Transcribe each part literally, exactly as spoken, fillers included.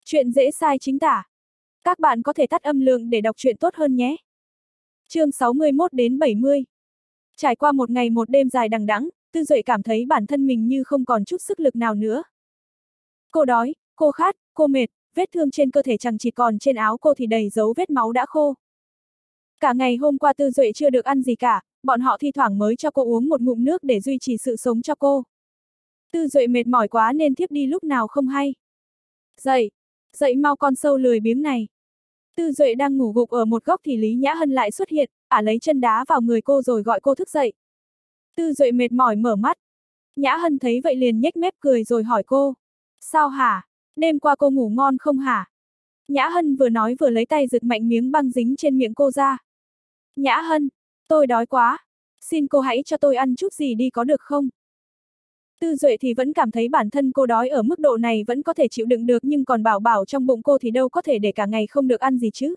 Chuyện dễ sai chính tả. Các bạn có thể tắt âm lượng để đọc truyện tốt hơn nhé. Chương sáu mươi mốt đến bảy mươi. Trải qua một ngày một đêm dài đằng đẵng, Tư Duệ cảm thấy bản thân mình như không còn chút sức lực nào nữa. Cô đói, cô khát, cô mệt, vết thương trên cơ thể chẳng chỉ còn trên áo cô thì đầy dấu vết máu đã khô. Cả ngày hôm qua Tư Duệ chưa được ăn gì cả, bọn họ thi thoảng mới cho cô uống một ngụm nước để duy trì sự sống cho cô. Tư Duệ mệt mỏi quá nên thiếp đi lúc nào không hay. Dậy, dậy mau con sâu lười biếng này. Tư Duệ đang ngủ gục ở một góc thì Lý Nhã Hân lại xuất hiện, ả lấy chân đá vào người cô rồi gọi cô thức dậy. Tư Duệ mệt mỏi mở mắt. Nhã Hân thấy vậy liền nhếch mép cười rồi hỏi cô. Sao hả? Đêm qua cô ngủ ngon không hả? Nhã Hân vừa nói vừa lấy tay giật mạnh miếng băng dính trên miệng cô ra. Nhã Hân, tôi đói quá. Xin cô hãy cho tôi ăn chút gì đi có được không? Tư Duệ thì vẫn cảm thấy bản thân cô đói ở mức độ này vẫn có thể chịu đựng được, nhưng còn Bảo Bảo trong bụng cô thì đâu có thể để cả ngày không được ăn gì chứ.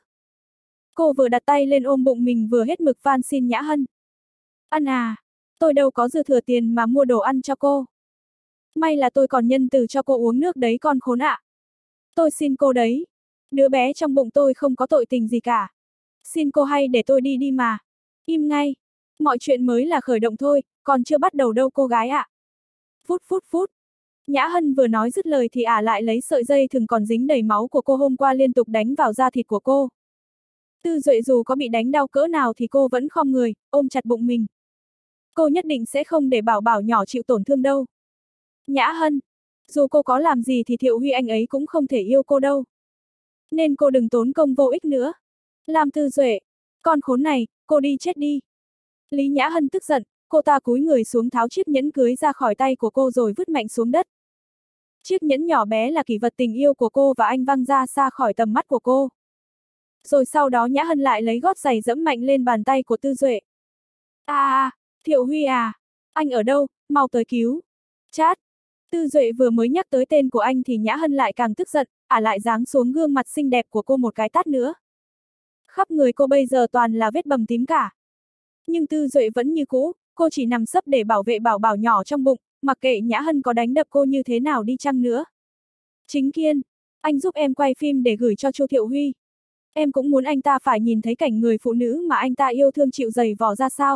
Cô vừa đặt tay lên ôm bụng mình vừa hết mực van xin Nhã Hân. Ăn à, tôi đâu có dư thừa tiền mà mua đồ ăn cho cô. May là tôi còn nhân từ cho cô uống nước đấy con khốn ạ. Tôi xin cô đấy. Đứa bé trong bụng tôi không có tội tình gì cả. Xin cô hay để tôi đi đi mà. Im ngay. Mọi chuyện mới là khởi động thôi, còn chưa bắt đầu đâu cô gái ạ. Phút phút phút. Nhã Hân vừa nói dứt lời thì ả lại lấy sợi dây thừng còn dính đầy máu của cô hôm qua liên tục đánh vào da thịt của cô. Tư Duệ dù có bị đánh đau cỡ nào thì cô vẫn khom người, ôm chặt bụng mình. Cô nhất định sẽ không để Bảo Bảo nhỏ chịu tổn thương đâu. Nhã Hân, dù cô có làm gì thì Thiệu Huy anh ấy cũng không thể yêu cô đâu. Nên cô đừng tốn công vô ích nữa. Làm Tư Duệ, con khốn này, cô đi chết đi. Lý Nhã Hân tức giận, cô ta cúi người xuống tháo chiếc nhẫn cưới ra khỏi tay của cô rồi vứt mạnh xuống đất. Chiếc nhẫn nhỏ bé là kỷ vật tình yêu của cô và anh văng ra xa khỏi tầm mắt của cô. Rồi sau đó Nhã Hân lại lấy gót giày dẫm mạnh lên bàn tay của Tư Duệ. À, à, Thiệu Huy à, anh ở đâu, mau tới cứu. Chát. Tư Duệ vừa mới nhắc tới tên của anh thì Nhã Hân lại càng tức giận, ả lại giáng xuống gương mặt xinh đẹp của cô một cái tát nữa. Khắp người cô bây giờ toàn là vết bầm tím cả. Nhưng Tư Duệ vẫn như cũ, cô chỉ nằm sấp để bảo vệ Bảo Bảo nhỏ trong bụng, mặc kệ Nhã Hân có đánh đập cô như thế nào đi chăng nữa. Chính Kiên, anh giúp em quay phim để gửi cho Chu Thiệu Huy. Em cũng muốn anh ta phải nhìn thấy cảnh người phụ nữ mà anh ta yêu thương chịu giày vò ra sao.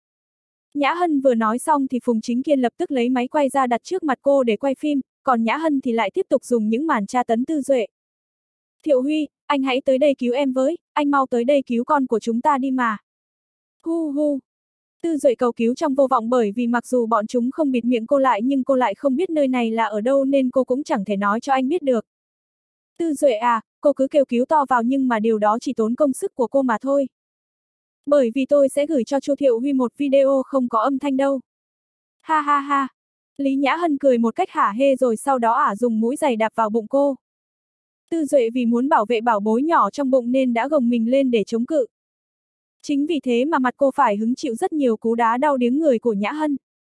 Nhã Hân vừa nói xong thì Phùng Chính Kiên lập tức lấy máy quay ra đặt trước mặt cô để quay phim, còn Nhã Hân thì lại tiếp tục dùng những màn tra tấn Tư Duệ. Thiệu Huy, anh hãy tới đây cứu em với, anh mau tới đây cứu con của chúng ta đi mà. Hu hu. Tư Duệ cầu cứu trong vô vọng, bởi vì mặc dù bọn chúng không bịt miệng cô lại nhưng cô lại không biết nơi này là ở đâu nên cô cũng chẳng thể nói cho anh biết được. Tư Duệ à, cô cứ kêu cứu to vào nhưng mà điều đó chỉ tốn công sức của cô mà thôi. Bởi vì tôi sẽ gửi cho Chu Thiệu Huy một video không có âm thanh đâu. Ha ha ha. Lý Nhã Hân cười một cách hả hê rồi sau đó ả dùng mũi giày đạp vào bụng cô. Tư Duệ vì muốn bảo vệ bảo bối nhỏ trong bụng nên đã gồng mình lên để chống cự. Chính vì thế mà mặt cô phải hứng chịu rất nhiều cú đá đau điếng người của Nhã Hân.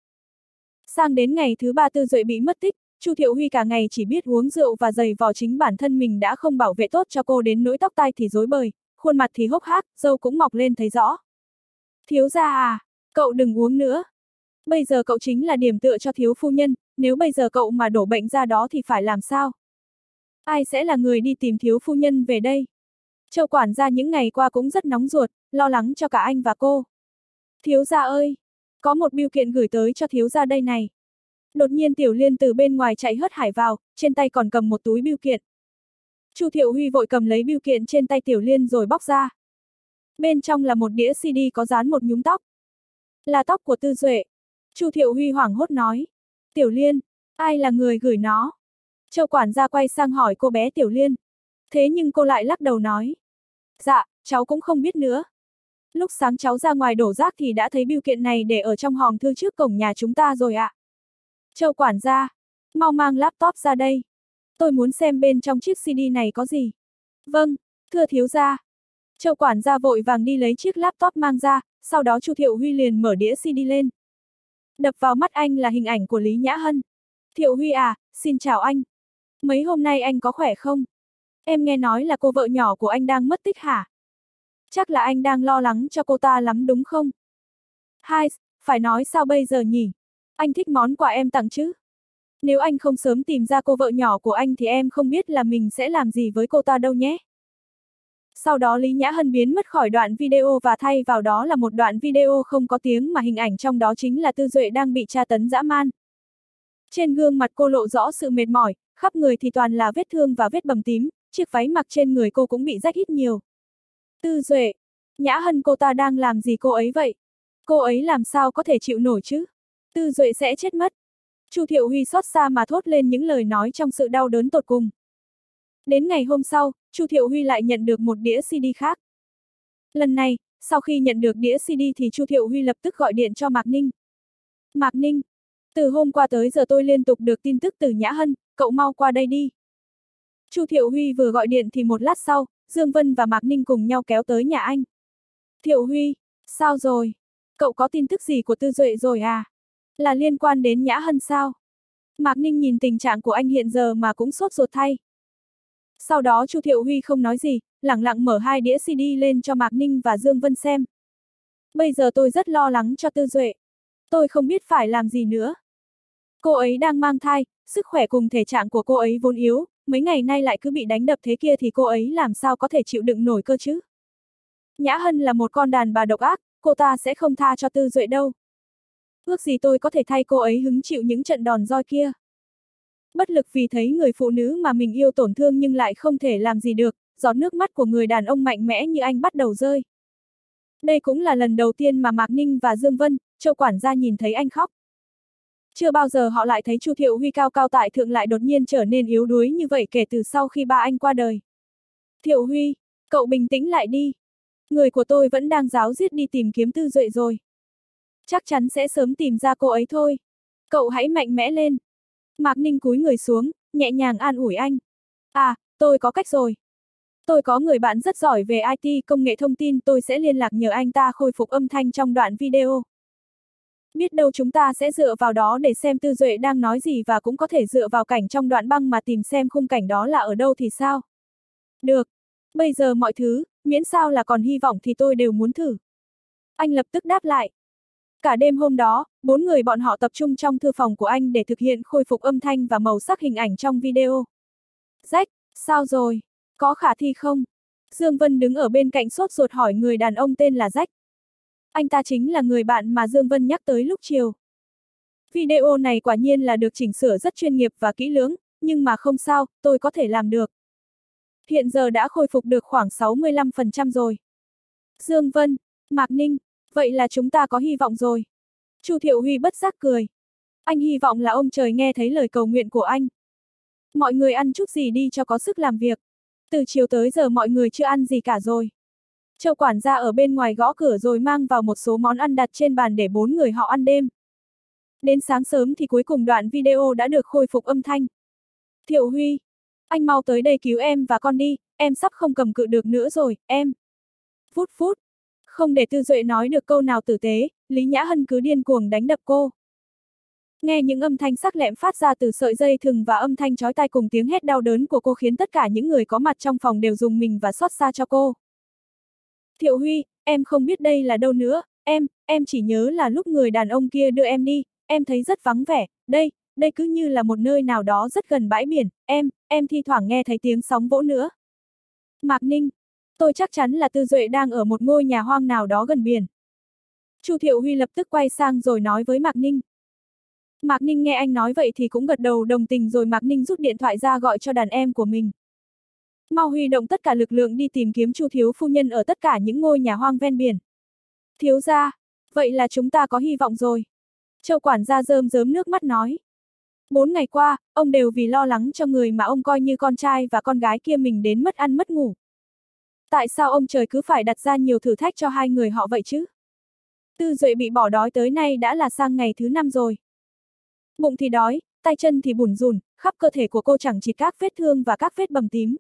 Sang đến ngày thứ ba Tư Duệ bị mất tích, Chu Thiệu Huy cả ngày chỉ biết uống rượu và giày vò, chính bản thân mình đã không bảo vệ tốt cho cô đến nỗi tóc tai thì rối bời, khuôn mặt thì hốc hác, râu cũng mọc lên thấy rõ. Thiếu gia à, cậu đừng uống nữa. Bây giờ cậu chính là điểm tựa cho thiếu phu nhân, nếu bây giờ cậu mà đổ bệnh ra đó thì phải làm sao? Ai sẽ là người đi tìm thiếu phu nhân về đây? Châu quản gia những ngày qua cũng rất nóng ruột, lo lắng cho cả anh và cô. Thiếu gia ơi, có một bưu kiện gửi tới cho thiếu gia đây này. Đột nhiên Tiểu Liên từ bên ngoài chạy hớt hải vào, trên tay còn cầm một túi bưu kiện. Chu Thiệu Huy vội cầm lấy bưu kiện trên tay Tiểu Liên rồi bóc ra. Bên trong là một đĩa xê đê có dán một nhúm tóc. Là tóc của Tư Duệ. Chu Thiệu Huy hoảng hốt nói. Tiểu Liên, ai là người gửi nó? Châu quản gia quay sang hỏi cô bé Tiểu Liên. Thế nhưng cô lại lắc đầu nói. Dạ, cháu cũng không biết nữa. Lúc sáng cháu ra ngoài đổ rác thì đã thấy bưu kiện này để ở trong hòm thư trước cổng nhà chúng ta rồi ạ. Châu quản gia, mau mang laptop ra đây. Tôi muốn xem bên trong chiếc xê đê này có gì. Vâng, thưa thiếu gia. Châu quản gia vội vàng đi lấy chiếc laptop mang ra, sau đó Chu Thiệu Huy liền mở đĩa xê đê lên. Đập vào mắt anh là hình ảnh của Lý Nhã Hân. Thiệu Huy à, xin chào anh. Mấy hôm nay anh có khỏe không? Em nghe nói là cô vợ nhỏ của anh đang mất tích hả? Chắc là anh đang lo lắng cho cô ta lắm đúng không? Hai, phải nói sao bây giờ nhỉ? Anh thích món quà em tặng chứ? Nếu anh không sớm tìm ra cô vợ nhỏ của anh thì em không biết là mình sẽ làm gì với cô ta đâu nhé. Sau đó Lý Nhã Hân biến mất khỏi đoạn video và thay vào đó là một đoạn video không có tiếng mà hình ảnh trong đó chính là Tư Duệ đang bị tra tấn dã man. Trên gương mặt cô lộ rõ sự mệt mỏi, khắp người thì toàn là vết thương và vết bầm tím, chiếc váy mặc trên người cô cũng bị rách ít nhiều. Tư Duệ, Nhã Hân cô ta đang làm gì cô ấy vậy? Cô ấy làm sao có thể chịu nổi chứ? Tư Duệ sẽ chết mất. Chu Thiệu Huy xót xa mà thốt lên những lời nói trong sự đau đớn tột cùng. Đến ngày hôm sau, Chu Thiệu Huy lại nhận được một đĩa xê đê khác. Lần này, sau khi nhận được đĩa xê đê thì Chu Thiệu Huy lập tức gọi điện cho Mạc Ninh. Mạc Ninh, từ hôm qua tới giờ tôi liên tục được tin tức từ Nhã Hân, cậu mau qua đây đi. Chu Thiệu Huy vừa gọi điện thì một lát sau, Dương Vân và Mạc Ninh cùng nhau kéo tới nhà anh. Thiệu Huy, sao rồi? Cậu có tin tức gì của Tư Duệ rồi à? Là liên quan đến Nhã Hân sao? Mạc Ninh nhìn tình trạng của anh hiện giờ mà cũng sốt ruột thay. Sau đó Chu Thiệu Huy không nói gì, lẳng lặng mở hai đĩa xê đê lên cho Mạc Ninh và Dương Vân xem. Bây giờ tôi rất lo lắng cho Tư Duệ. Tôi không biết phải làm gì nữa. Cô ấy đang mang thai, sức khỏe cùng thể trạng của cô ấy vốn yếu, mấy ngày nay lại cứ bị đánh đập thế kia thì cô ấy làm sao có thể chịu đựng nổi cơ chứ? Nhã Hân là một con đàn bà độc ác, cô ta sẽ không tha cho Tư Duệ đâu. Ước gì tôi có thể thay cô ấy hứng chịu những trận đòn roi kia. Bất lực vì thấy người phụ nữ mà mình yêu tổn thương nhưng lại không thể làm gì được, giọt nước mắt của người đàn ông mạnh mẽ như anh bắt đầu rơi. Đây cũng là lần đầu tiên mà Mạc Ninh và Dương Vân, Châu quản gia nhìn thấy anh khóc. Chưa bao giờ họ lại thấy Chu Thiệu Huy cao cao tại thượng lại đột nhiên trở nên yếu đuối như vậy kể từ sau khi ba anh qua đời. Thiệu Huy, cậu bình tĩnh lại đi. Người của tôi vẫn đang ráo riết đi tìm kiếm Tư Duệ rồi. Chắc chắn sẽ sớm tìm ra cô ấy thôi. Cậu hãy mạnh mẽ lên. Mạc Ninh cúi người xuống, nhẹ nhàng an ủi anh. À, tôi có cách rồi. Tôi có người bạn rất giỏi về i tê công nghệ thông tin, tôi sẽ liên lạc nhờ anh ta khôi phục âm thanh trong đoạn video. Biết đâu chúng ta sẽ dựa vào đó để xem Tư Duệ đang nói gì và cũng có thể dựa vào cảnh trong đoạn băng mà tìm xem khung cảnh đó là ở đâu thì sao. Được. Bây giờ mọi thứ, miễn sao là còn hy vọng thì tôi đều muốn thử. Anh lập tức đáp lại. Cả đêm hôm đó, bốn người bọn họ tập trung trong thư phòng của anh để thực hiện khôi phục âm thanh và màu sắc hình ảnh trong video. Rách, sao rồi? Có khả thi không? Dương Vân đứng ở bên cạnh sốt ruột hỏi người đàn ông tên là Rách. Anh ta chính là người bạn mà Dương Vân nhắc tới lúc chiều. Video này quả nhiên là được chỉnh sửa rất chuyên nghiệp và kỹ lưỡng, nhưng mà không sao, tôi có thể làm được. Hiện giờ đã khôi phục được khoảng sáu mươi lăm phần trăm rồi. Dương Vân, Mạc Ninh, vậy là chúng ta có hy vọng rồi. Chu Thiệu Huy bất giác cười. Anh hy vọng là ông trời nghe thấy lời cầu nguyện của anh. Mọi người ăn chút gì đi cho có sức làm việc. Từ chiều tới giờ mọi người chưa ăn gì cả rồi. Châu quản gia ở bên ngoài gõ cửa rồi mang vào một số món ăn đặt trên bàn để bốn người họ ăn đêm. Đến sáng sớm thì cuối cùng đoạn video đã được khôi phục âm thanh. Thiệu Huy, anh mau tới đây cứu em và con đi, em sắp không cầm cự được nữa rồi, em. Phút phút. Không để Tư Duệ nói được câu nào tử tế, Lý Nhã Hân cứ điên cuồng đánh đập cô. Nghe những âm thanh sắc lẹm phát ra từ sợi dây thừng và âm thanh chói tai cùng tiếng hét đau đớn của cô khiến tất cả những người có mặt trong phòng đều rùng mình và xót xa cho cô. Thiệu Huy, em không biết đây là đâu nữa, em, em chỉ nhớ là lúc người đàn ông kia đưa em đi, em thấy rất vắng vẻ, đây, đây cứ như là một nơi nào đó rất gần bãi biển, em, em thi thoảng nghe thấy tiếng sóng vỗ nữa. Mạc Ninh, tôi chắc chắn là Tư Duệ đang ở một ngôi nhà hoang nào đó gần biển. Chu Thiệu Huy lập tức quay sang rồi nói với Mạc Ninh. Mạc Ninh nghe anh nói vậy thì cũng gật đầu đồng tình rồi Mạc Ninh rút điện thoại ra gọi cho đàn em của mình. Mau huy động tất cả lực lượng đi tìm kiếm Chu thiếu phu nhân ở tất cả những ngôi nhà hoang ven biển. Thiếu gia, vậy là chúng ta có hy vọng rồi. Châu quản gia rơm rớm nước mắt nói. Bốn ngày qua, ông đều vì lo lắng cho người mà ông coi như con trai và con gái kia mình đến mất ăn mất ngủ. Tại sao ông trời cứ phải đặt ra nhiều thử thách cho hai người họ vậy chứ? Tư Duệ bị bỏ đói tới nay đã là sang ngày thứ năm rồi. Bụng thì đói, tay chân thì bủn rủn, khắp cơ thể của cô chẳng chỉ các vết thương và các vết bầm tím.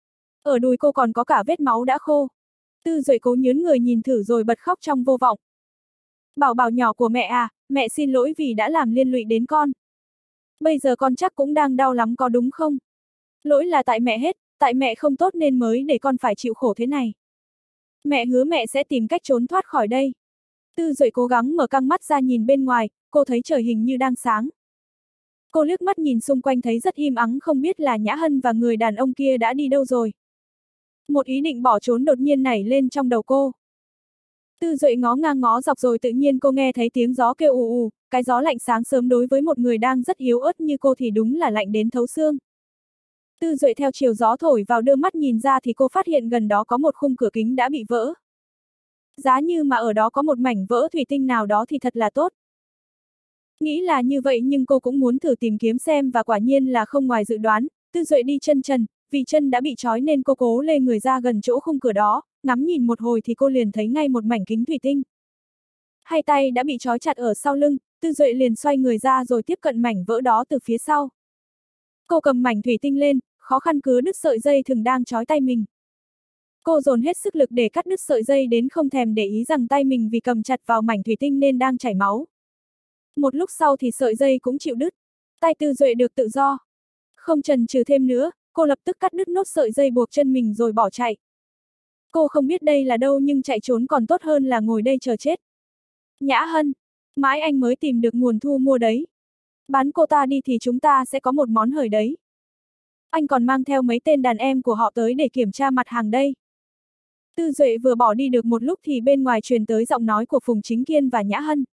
Ở đùi cô còn có cả vết máu đã khô. Tư Duệ cố nhớn người nhìn thử rồi bật khóc trong vô vọng. Bảo bảo nhỏ của mẹ à, mẹ xin lỗi vì đã làm liên lụy đến con. Bây giờ con chắc cũng đang đau lắm có đúng không? Lỗi là tại mẹ hết, tại mẹ không tốt nên mới để con phải chịu khổ thế này. Mẹ hứa mẹ sẽ tìm cách trốn thoát khỏi đây. Tư Duệ cố gắng mở căng mắt ra nhìn bên ngoài, cô thấy trời hình như đang sáng. Cô liếc mắt nhìn xung quanh thấy rất im ắng, không biết là Nhã Hân và người đàn ông kia đã đi đâu rồi. Một ý định bỏ trốn đột nhiên nảy lên trong đầu cô. Tư Duệ ngó ngang ngó dọc rồi tự nhiên cô nghe thấy tiếng gió kêu ù ù, cái gió lạnh sáng sớm đối với một người đang rất yếu ớt như cô thì đúng là lạnh đến thấu xương. Tư Duệ theo chiều gió thổi vào đưa mắt nhìn ra thì cô phát hiện gần đó có một khung cửa kính đã bị vỡ. Giá như mà ở đó có một mảnh vỡ thủy tinh nào đó thì thật là tốt. Nghĩ là như vậy nhưng cô cũng muốn thử tìm kiếm xem và quả nhiên là không ngoài dự đoán, Tư Duệ đi chân trần, vì chân đã bị trói nên cô cố lê người ra gần chỗ khung cửa đó, ngắm nhìn một hồi thì cô liền thấy ngay một mảnh kính thủy tinh. Hai tay đã bị trói chặt ở sau lưng, Tư Duệ liền xoay người ra rồi tiếp cận mảnh vỡ đó từ phía sau. Cô cầm mảnh thủy tinh lên, khó khăn cứa đứt sợi dây thừng đang trói tay mình. Cô dồn hết sức lực để cắt đứt sợi dây đến không thèm để ý rằng tay mình vì cầm chặt vào mảnh thủy tinh nên đang chảy máu. Một lúc sau thì sợi dây cũng chịu đứt, tay Tư Duệ được tự do. Không chần chừ thêm nữa, cô lập tức cắt đứt nốt sợi dây buộc chân mình rồi bỏ chạy. Cô không biết đây là đâu nhưng chạy trốn còn tốt hơn là ngồi đây chờ chết. Nhã Hân, mãi anh mới tìm được nguồn thu mua đấy. Bán cô ta đi thì chúng ta sẽ có một món hời đấy. Anh còn mang theo mấy tên đàn em của họ tới để kiểm tra mặt hàng đây. Tư Duệ vừa bỏ đi được một lúc thì bên ngoài truyền tới giọng nói của Phùng Chính Kiên và Nhã Hân.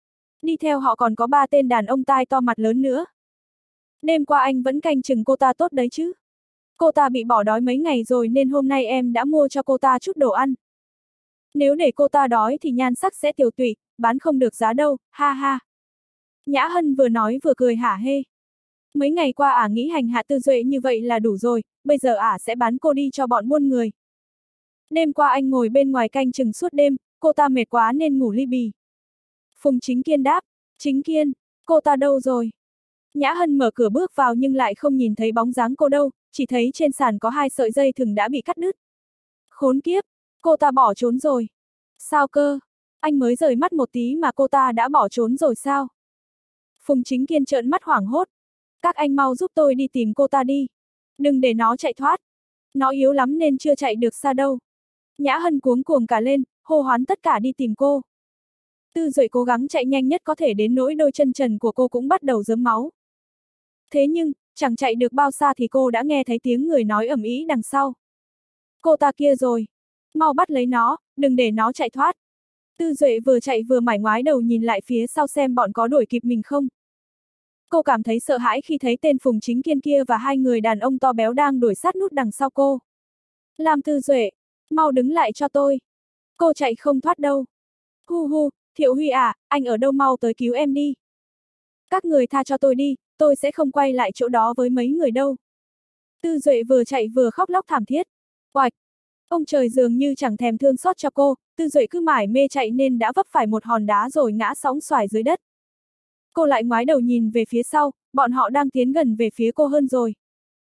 Đi theo họ còn có ba tên đàn ông tai to mặt lớn nữa. Đêm qua anh vẫn canh chừng cô ta tốt đấy chứ. Cô ta bị bỏ đói mấy ngày rồi nên hôm nay em đã mua cho cô ta chút đồ ăn. Nếu để cô ta đói thì nhan sắc sẽ tiều tụy, bán không được giá đâu, ha ha. Nhã Hân vừa nói vừa cười hả hê. Mấy ngày qua ả nghĩ hành hạ Tư Duệ như vậy là đủ rồi, bây giờ ả sẽ bán cô đi cho bọn buôn người. Đêm qua anh ngồi bên ngoài canh chừng suốt đêm, cô ta mệt quá nên ngủ li bì. Phùng Chính Kiên đáp, Chính Kiên, cô ta đâu rồi? Nhã Hân mở cửa bước vào nhưng lại không nhìn thấy bóng dáng cô đâu, chỉ thấy trên sàn có hai sợi dây thừng đã bị cắt đứt. Khốn kiếp, cô ta bỏ trốn rồi. Sao cơ? Anh mới rời mắt một tí mà cô ta đã bỏ trốn rồi sao? Phùng Chính Kiên trợn mắt hoảng hốt. Các anh mau giúp tôi đi tìm cô ta đi. Đừng để nó chạy thoát. Nó yếu lắm nên chưa chạy được xa đâu. Nhã Hân cuống cuồng cả lên, hô hoán tất cả đi tìm cô. Tư Duệ cố gắng chạy nhanh nhất có thể đến nỗi đôi chân trần của cô cũng bắt đầu rớm máu. Thế nhưng, chẳng chạy được bao xa thì cô đã nghe thấy tiếng người nói ầm ĩ đằng sau. Cô ta kia rồi. Mau bắt lấy nó, đừng để nó chạy thoát. Tư Duệ vừa chạy vừa mải ngoái đầu nhìn lại phía sau xem bọn có đuổi kịp mình không. Cô cảm thấy sợ hãi khi thấy tên Phùng Chính Kiên kia và hai người đàn ông to béo đang đuổi sát nút đằng sau cô. Lam Tư Duệ, mau đứng lại cho tôi. Cô chạy không thoát đâu. Hu hu, Thiệu Huy à, anh ở đâu mau tới cứu em đi. Các người tha cho tôi đi, tôi sẽ không quay lại chỗ đó với mấy người đâu. Tư Duệ vừa chạy vừa khóc lóc thảm thiết. Oạch! Ông trời dường như chẳng thèm thương xót cho cô, Tư Duệ cứ mải mê chạy nên đã vấp phải một hòn đá rồi ngã sóng xoài dưới đất. Cô lại ngoái đầu nhìn về phía sau, bọn họ đang tiến gần về phía cô hơn rồi.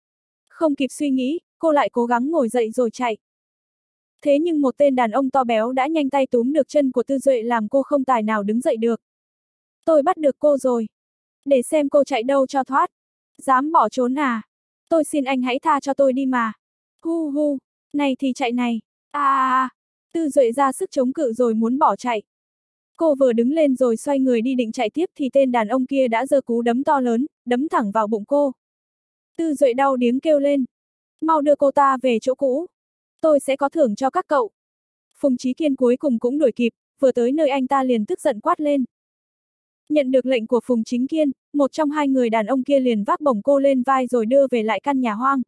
Không kịp suy nghĩ, cô lại cố gắng ngồi dậy rồi chạy. Thế nhưng một tên đàn ông to béo đã nhanh tay túm được chân của Tư Duệ làm cô không tài nào đứng dậy được. Tôi bắt được cô rồi. Để xem cô chạy đâu cho thoát. Dám bỏ trốn à? Tôi xin anh hãy tha cho tôi đi mà. Hu hu, này thì chạy này. À à à, Tư Duệ ra sức chống cự rồi muốn bỏ chạy. Cô vừa đứng lên rồi xoay người đi định chạy tiếp thì tên đàn ông kia đã giơ cú đấm to lớn, đấm thẳng vào bụng cô. Tư Duệ đau điếng kêu lên. Mau đưa cô ta về chỗ cũ. Tôi sẽ có thưởng cho các cậu. Phùng Chí Kiên cuối cùng cũng đuổi kịp, vừa tới nơi anh ta liền tức giận quát lên. Nhận được lệnh của Phùng Chính Kiên, một trong hai người đàn ông kia liền vác bổng cô lên vai rồi đưa về lại căn nhà hoang.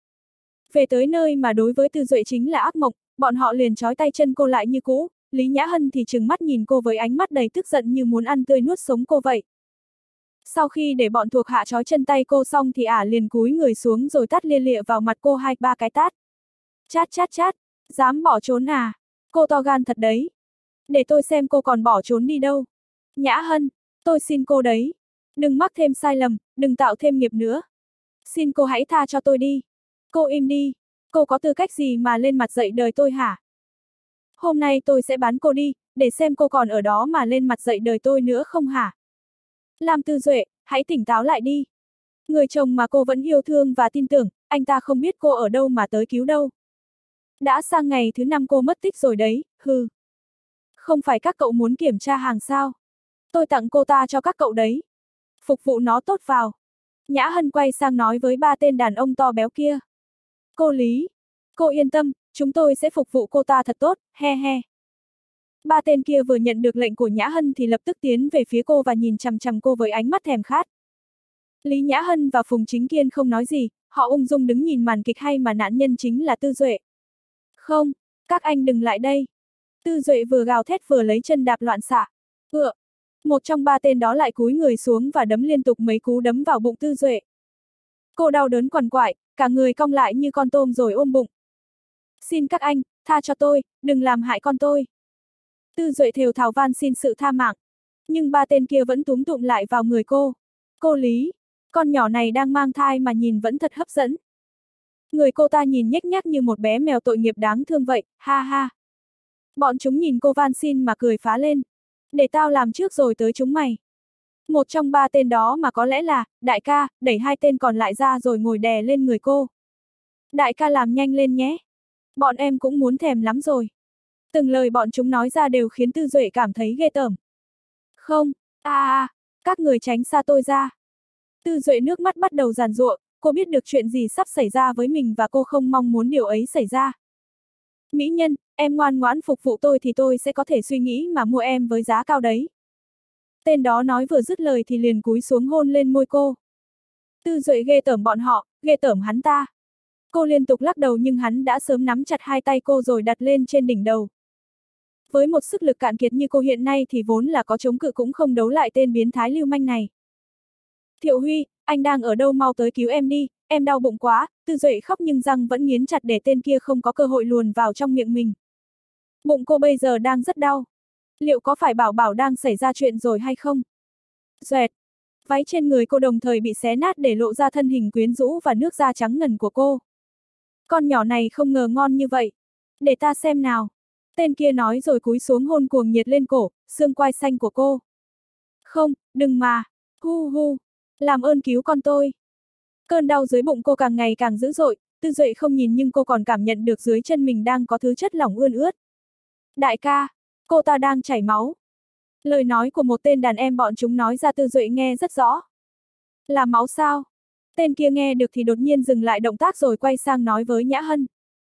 Về tới nơi mà đối với Tư Duệ chính là ác mộng, bọn họ liền trói tay chân cô lại như cũ, Lý Nhã Hân thì trừng mắt nhìn cô với ánh mắt đầy tức giận như muốn ăn tươi nuốt sống cô vậy. Sau khi để bọn thuộc hạ trói chân tay cô xong thì ả liền cúi người xuống rồi tát lia lịa vào mặt cô hai ba cái tát. Chát chát chát, dám bỏ trốn à? Cô to gan thật đấy. Để tôi xem cô còn bỏ trốn đi đâu. Nhã Hân, tôi xin cô đấy. Đừng mắc thêm sai lầm, đừng tạo thêm nghiệp nữa. Xin cô hãy tha cho tôi đi. Cô im đi, cô có tư cách gì mà lên mặt dạy đời tôi hả? Hôm nay tôi sẽ bán cô đi, để xem cô còn ở đó mà lên mặt dạy đời tôi nữa không hả? Lam Tư Duệ, hãy tỉnh táo lại đi. Người chồng mà cô vẫn yêu thương và tin tưởng, anh ta không biết cô ở đâu mà tới cứu đâu. Đã sang ngày thứ năm cô mất tích rồi đấy, hừ. Không phải các cậu muốn kiểm tra hàng sao? Tôi tặng cô ta cho các cậu đấy. Phục vụ nó tốt vào. Nhã Hân quay sang nói với ba tên đàn ông to béo kia. Cô Lý, cô yên tâm, chúng tôi sẽ phục vụ cô ta thật tốt, he he. Ba tên kia vừa nhận được lệnh của Nhã Hân thì lập tức tiến về phía cô và nhìn chằm chằm cô với ánh mắt thèm khát. Lý Nhã Hân và Phùng Chính Kiên không nói gì, họ ung dung đứng nhìn màn kịch hay mà nạn nhân chính là Tư Duệ. Không, các anh đừng lại đây. Tư Duệ vừa gào thét vừa lấy chân đạp loạn xạ. Ựa! Một trong ba tên đó lại cúi người xuống và đấm liên tục mấy cú đấm vào bụng Tư Duệ. Cô đau đớn quằn quại, cả người cong lại như con tôm rồi ôm bụng. Xin các anh, tha cho tôi, đừng làm hại con tôi. Tư Duệ thều thào van xin sự tha mạng. Nhưng ba tên kia vẫn túm tụm lại vào người cô. Cô Lý, con nhỏ này đang mang thai mà nhìn vẫn thật hấp dẫn. Người cô ta nhìn nhếch nhác như một bé mèo tội nghiệp đáng thương vậy, ha ha. Bọn chúng nhìn cô van xin mà cười phá lên. Để tao làm trước rồi tới chúng mày. Một trong ba tên đó mà có lẽ là, đại ca, đẩy hai tên còn lại ra rồi ngồi đè lên người cô. Đại ca làm nhanh lên nhé. Bọn em cũng muốn thèm lắm rồi. Từng lời bọn chúng nói ra đều khiến Tư Duệ cảm thấy ghê tởm. Không, a a, các người tránh xa tôi ra. Tư Duệ nước mắt bắt đầu giàn giụa, cô biết được chuyện gì sắp xảy ra với mình và cô không mong muốn điều ấy xảy ra. Mỹ nhân, em ngoan ngoãn phục vụ tôi thì tôi sẽ có thể suy nghĩ mà mua em với giá cao đấy. Tên đó nói vừa dứt lời thì liền cúi xuống hôn lên môi cô. Tư Duệ ghê tởm bọn họ, ghê tởm hắn ta. Cô liên tục lắc đầu nhưng hắn đã sớm nắm chặt hai tay cô rồi đặt lên trên đỉnh đầu. Với một sức lực cạn kiệt như cô hiện nay thì vốn là có chống cự cũng không đấu lại tên biến thái lưu manh này. Thiệu Huy, anh đang ở đâu, mau tới cứu em đi, em đau bụng quá. Tư Duệ khóc nhưng răng vẫn nghiến chặt để tên kia không có cơ hội luồn vào trong miệng mình. Bụng cô bây giờ đang rất đau. Liệu có phải bảo bảo đang xảy ra chuyện rồi hay không? Xoẹt. Váy trên người cô đồng thời bị xé nát để lộ ra thân hình quyến rũ và nước da trắng ngần của cô. Con nhỏ này không ngờ ngon như vậy. Để ta xem nào. Tên kia nói rồi cúi xuống hôn cuồng nhiệt lên cổ, xương quai xanh của cô. Không, đừng mà. Hu hu. Làm ơn cứu con tôi. Cơn đau dưới bụng cô càng ngày càng dữ dội, Tư Duệ không nhìn nhưng cô còn cảm nhận được dưới chân mình đang có thứ chất lỏng ươn ướt. Đại ca, cô ta đang chảy máu. Lời nói của một tên đàn em bọn chúng nói ra Tư Duệ nghe rất rõ. Là máu sao? Tên kia nghe được thì đột nhiên dừng lại động tác rồi quay sang nói với Nhã Hân.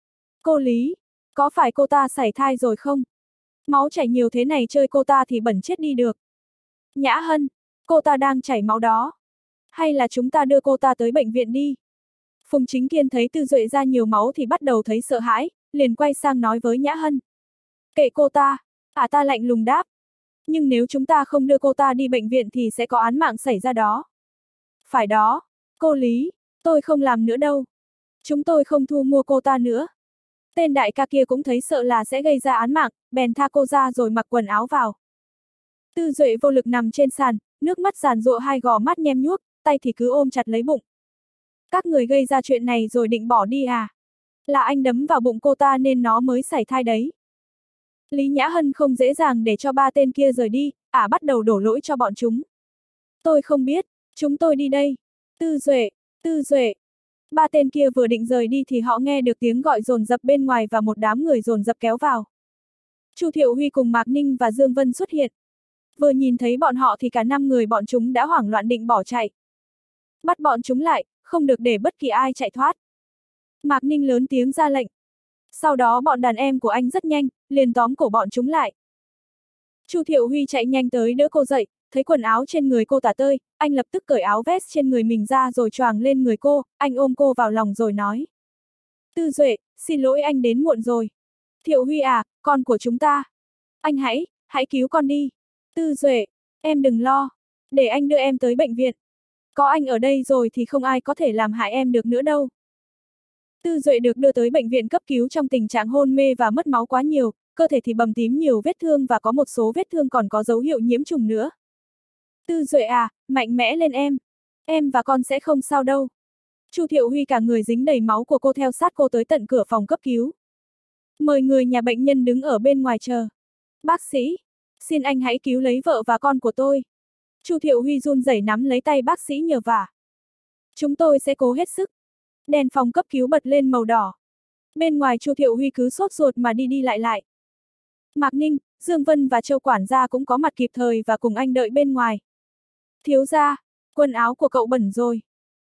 Cô Lý, có phải cô ta sảy thai rồi không? Máu chảy nhiều thế này chơi cô ta thì bẩn chết đi được. Nhã Hân, cô ta đang chảy máu đó. Hay là chúng ta đưa cô ta tới bệnh viện đi? Phùng Chính Kiên thấy Tư Duệ ra nhiều máu thì bắt đầu thấy sợ hãi, liền quay sang nói với Nhã Hân. Kệ cô ta, à ta lạnh lùng đáp. Nhưng nếu chúng ta không đưa cô ta đi bệnh viện thì sẽ có án mạng xảy ra đó. Phải đó, cô Lý, tôi không làm nữa đâu. Chúng tôi không thu mua cô ta nữa. Tên đại ca kia cũng thấy sợ là sẽ gây ra án mạng, bèn tha cô ra rồi mặc quần áo vào. Tư Duệ vô lực nằm trên sàn, nước mắt giàn giụa, hai gò mắt nhem nhuốc, tay thì cứ ôm chặt lấy bụng. Các người gây ra chuyện này rồi định bỏ đi à? Là anh đấm vào bụng cô ta nên nó mới sảy thai đấy. Lý Nhã Hân không dễ dàng để cho ba tên kia rời đi, ả à bắt đầu đổ lỗi cho bọn chúng. Tôi không biết, chúng tôi đi đây. Tư Duệ, Tư Duệ. Ba tên kia vừa định rời đi thì họ nghe được tiếng gọi dồn dập bên ngoài và một đám người dồn dập kéo vào. Chu Thiệu Huy cùng Mạc Ninh và Dương Vân xuất hiện. Vừa nhìn thấy bọn họ thì cả năm người bọn chúng đã hoảng loạn định bỏ chạy. Bắt bọn chúng lại, không được để bất kỳ ai chạy thoát. Mạc Ninh lớn tiếng ra lệnh. Sau đó bọn đàn em của anh rất nhanh, liền tóm cổ bọn chúng lại. Chu Thiệu Huy chạy nhanh tới đỡ cô dậy, thấy quần áo trên người cô tả tơi, anh lập tức cởi áo vest trên người mình ra rồi choàng lên người cô, anh ôm cô vào lòng rồi nói. Tư Duệ, xin lỗi anh đến muộn rồi. Thiệu Huy à, con của chúng ta. Anh hãy, hãy cứu con đi. Tư Duệ, em đừng lo, để anh đưa em tới bệnh viện. Có anh ở đây rồi thì không ai có thể làm hại em được nữa đâu. Tư Duệ được đưa tới bệnh viện cấp cứu trong tình trạng hôn mê và mất máu quá nhiều, cơ thể thì bầm tím nhiều vết thương và có một số vết thương còn có dấu hiệu nhiễm trùng nữa. Tư Duệ à, mạnh mẽ lên em. Em và con sẽ không sao đâu. Chu Thiệu Huy cả người dính đầy máu của cô theo sát cô tới tận cửa phòng cấp cứu. Mời người nhà bệnh nhân đứng ở bên ngoài chờ. Bác sĩ, xin anh hãy cứu lấy vợ và con của tôi. Chu Thiệu Huy run rẩy nắm lấy tay bác sĩ nhờ vả. Chúng tôi sẽ cố hết sức. Đèn phòng cấp cứu bật lên màu đỏ. Bên ngoài Chu Thiệu Huy cứ sốt ruột mà đi đi lại lại. Mạc Ninh, Dương Vân và Châu quản gia cũng có mặt kịp thời và cùng anh đợi bên ngoài. Thiếu gia, quần áo của cậu bẩn rồi.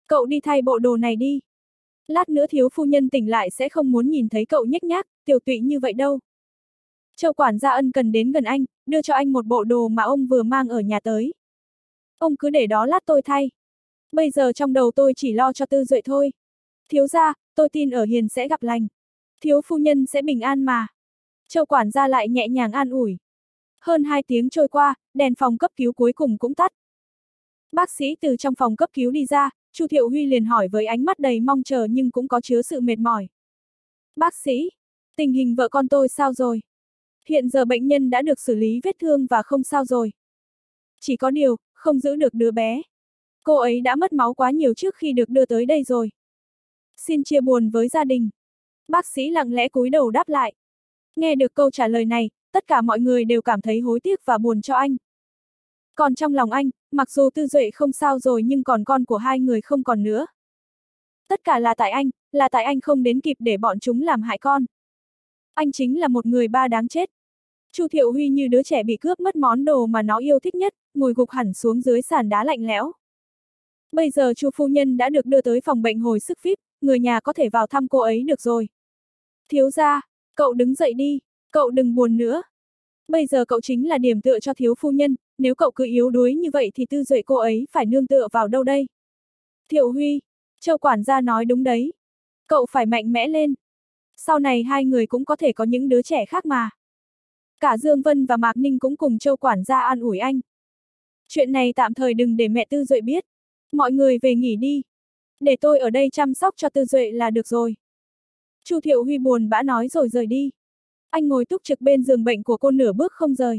Cậu đi thay bộ đồ này đi. Lát nữa thiếu phu nhân tỉnh lại sẽ không muốn nhìn thấy cậu nhếch nhác, tiểu tụy như vậy đâu. Châu quản gia ân cần đến gần anh, đưa cho anh một bộ đồ mà ông vừa mang ở nhà tới. Ông cứ để đó lát tôi thay. Bây giờ trong đầu tôi chỉ lo cho Tư Duệ thôi. Thiếu gia, tôi tin ở hiền sẽ gặp lành. Thiếu phu nhân sẽ bình an mà. Châu quản gia lại nhẹ nhàng an ủi. Hơn hai tiếng trôi qua, đèn phòng cấp cứu cuối cùng cũng tắt. Bác sĩ từ trong phòng cấp cứu đi ra, Chu Thiệu Huy liền hỏi với ánh mắt đầy mong chờ nhưng cũng có chứa sự mệt mỏi. Bác sĩ, tình hình vợ con tôi sao rồi? Hiện giờ bệnh nhân đã được xử lý vết thương và không sao rồi. Chỉ có điều, không giữ được đứa bé. Cô ấy đã mất máu quá nhiều trước khi được đưa tới đây rồi. Xin chia buồn với gia đình. Bác sĩ lặng lẽ cúi đầu đáp lại. Nghe được câu trả lời này, tất cả mọi người đều cảm thấy hối tiếc và buồn cho anh. Còn trong lòng anh, mặc dù Tư Duệ không sao rồi nhưng còn con của hai người không còn nữa. Tất cả là tại anh, là tại anh không đến kịp để bọn chúng làm hại con. Anh chính là một người ba đáng chết. Chu Thiệu Huy như đứa trẻ bị cướp mất món đồ mà nó yêu thích nhất, ngồi gục hẳn xuống dưới sàn đá lạnh lẽo. Bây giờ Chu phu nhân đã được đưa tới phòng bệnh hồi sức vi ai pi, người nhà có thể vào thăm cô ấy được rồi. Thiếu gia, cậu đứng dậy đi, cậu đừng buồn nữa. Bây giờ cậu chính là điểm tựa cho thiếu phu nhân, nếu cậu cứ yếu đuối như vậy thì Tư Duệ cô ấy phải nương tựa vào đâu đây? Thiệu Huy, Châu quản gia nói đúng đấy. Cậu phải mạnh mẽ lên. Sau này hai người cũng có thể có những đứa trẻ khác mà. Cả Dương Vân và Mạc Ninh cũng cùng Châu quản gia an ủi anh. Chuyện này tạm thời đừng để mẹ Tư Duệ biết. Mọi người về nghỉ đi. Để tôi ở đây chăm sóc cho Tư Duệ là được rồi. Chu Thiệu Huy buồn bã nói rồi rời đi. Anh ngồi túc trực bên giường bệnh của cô nửa bước không rời.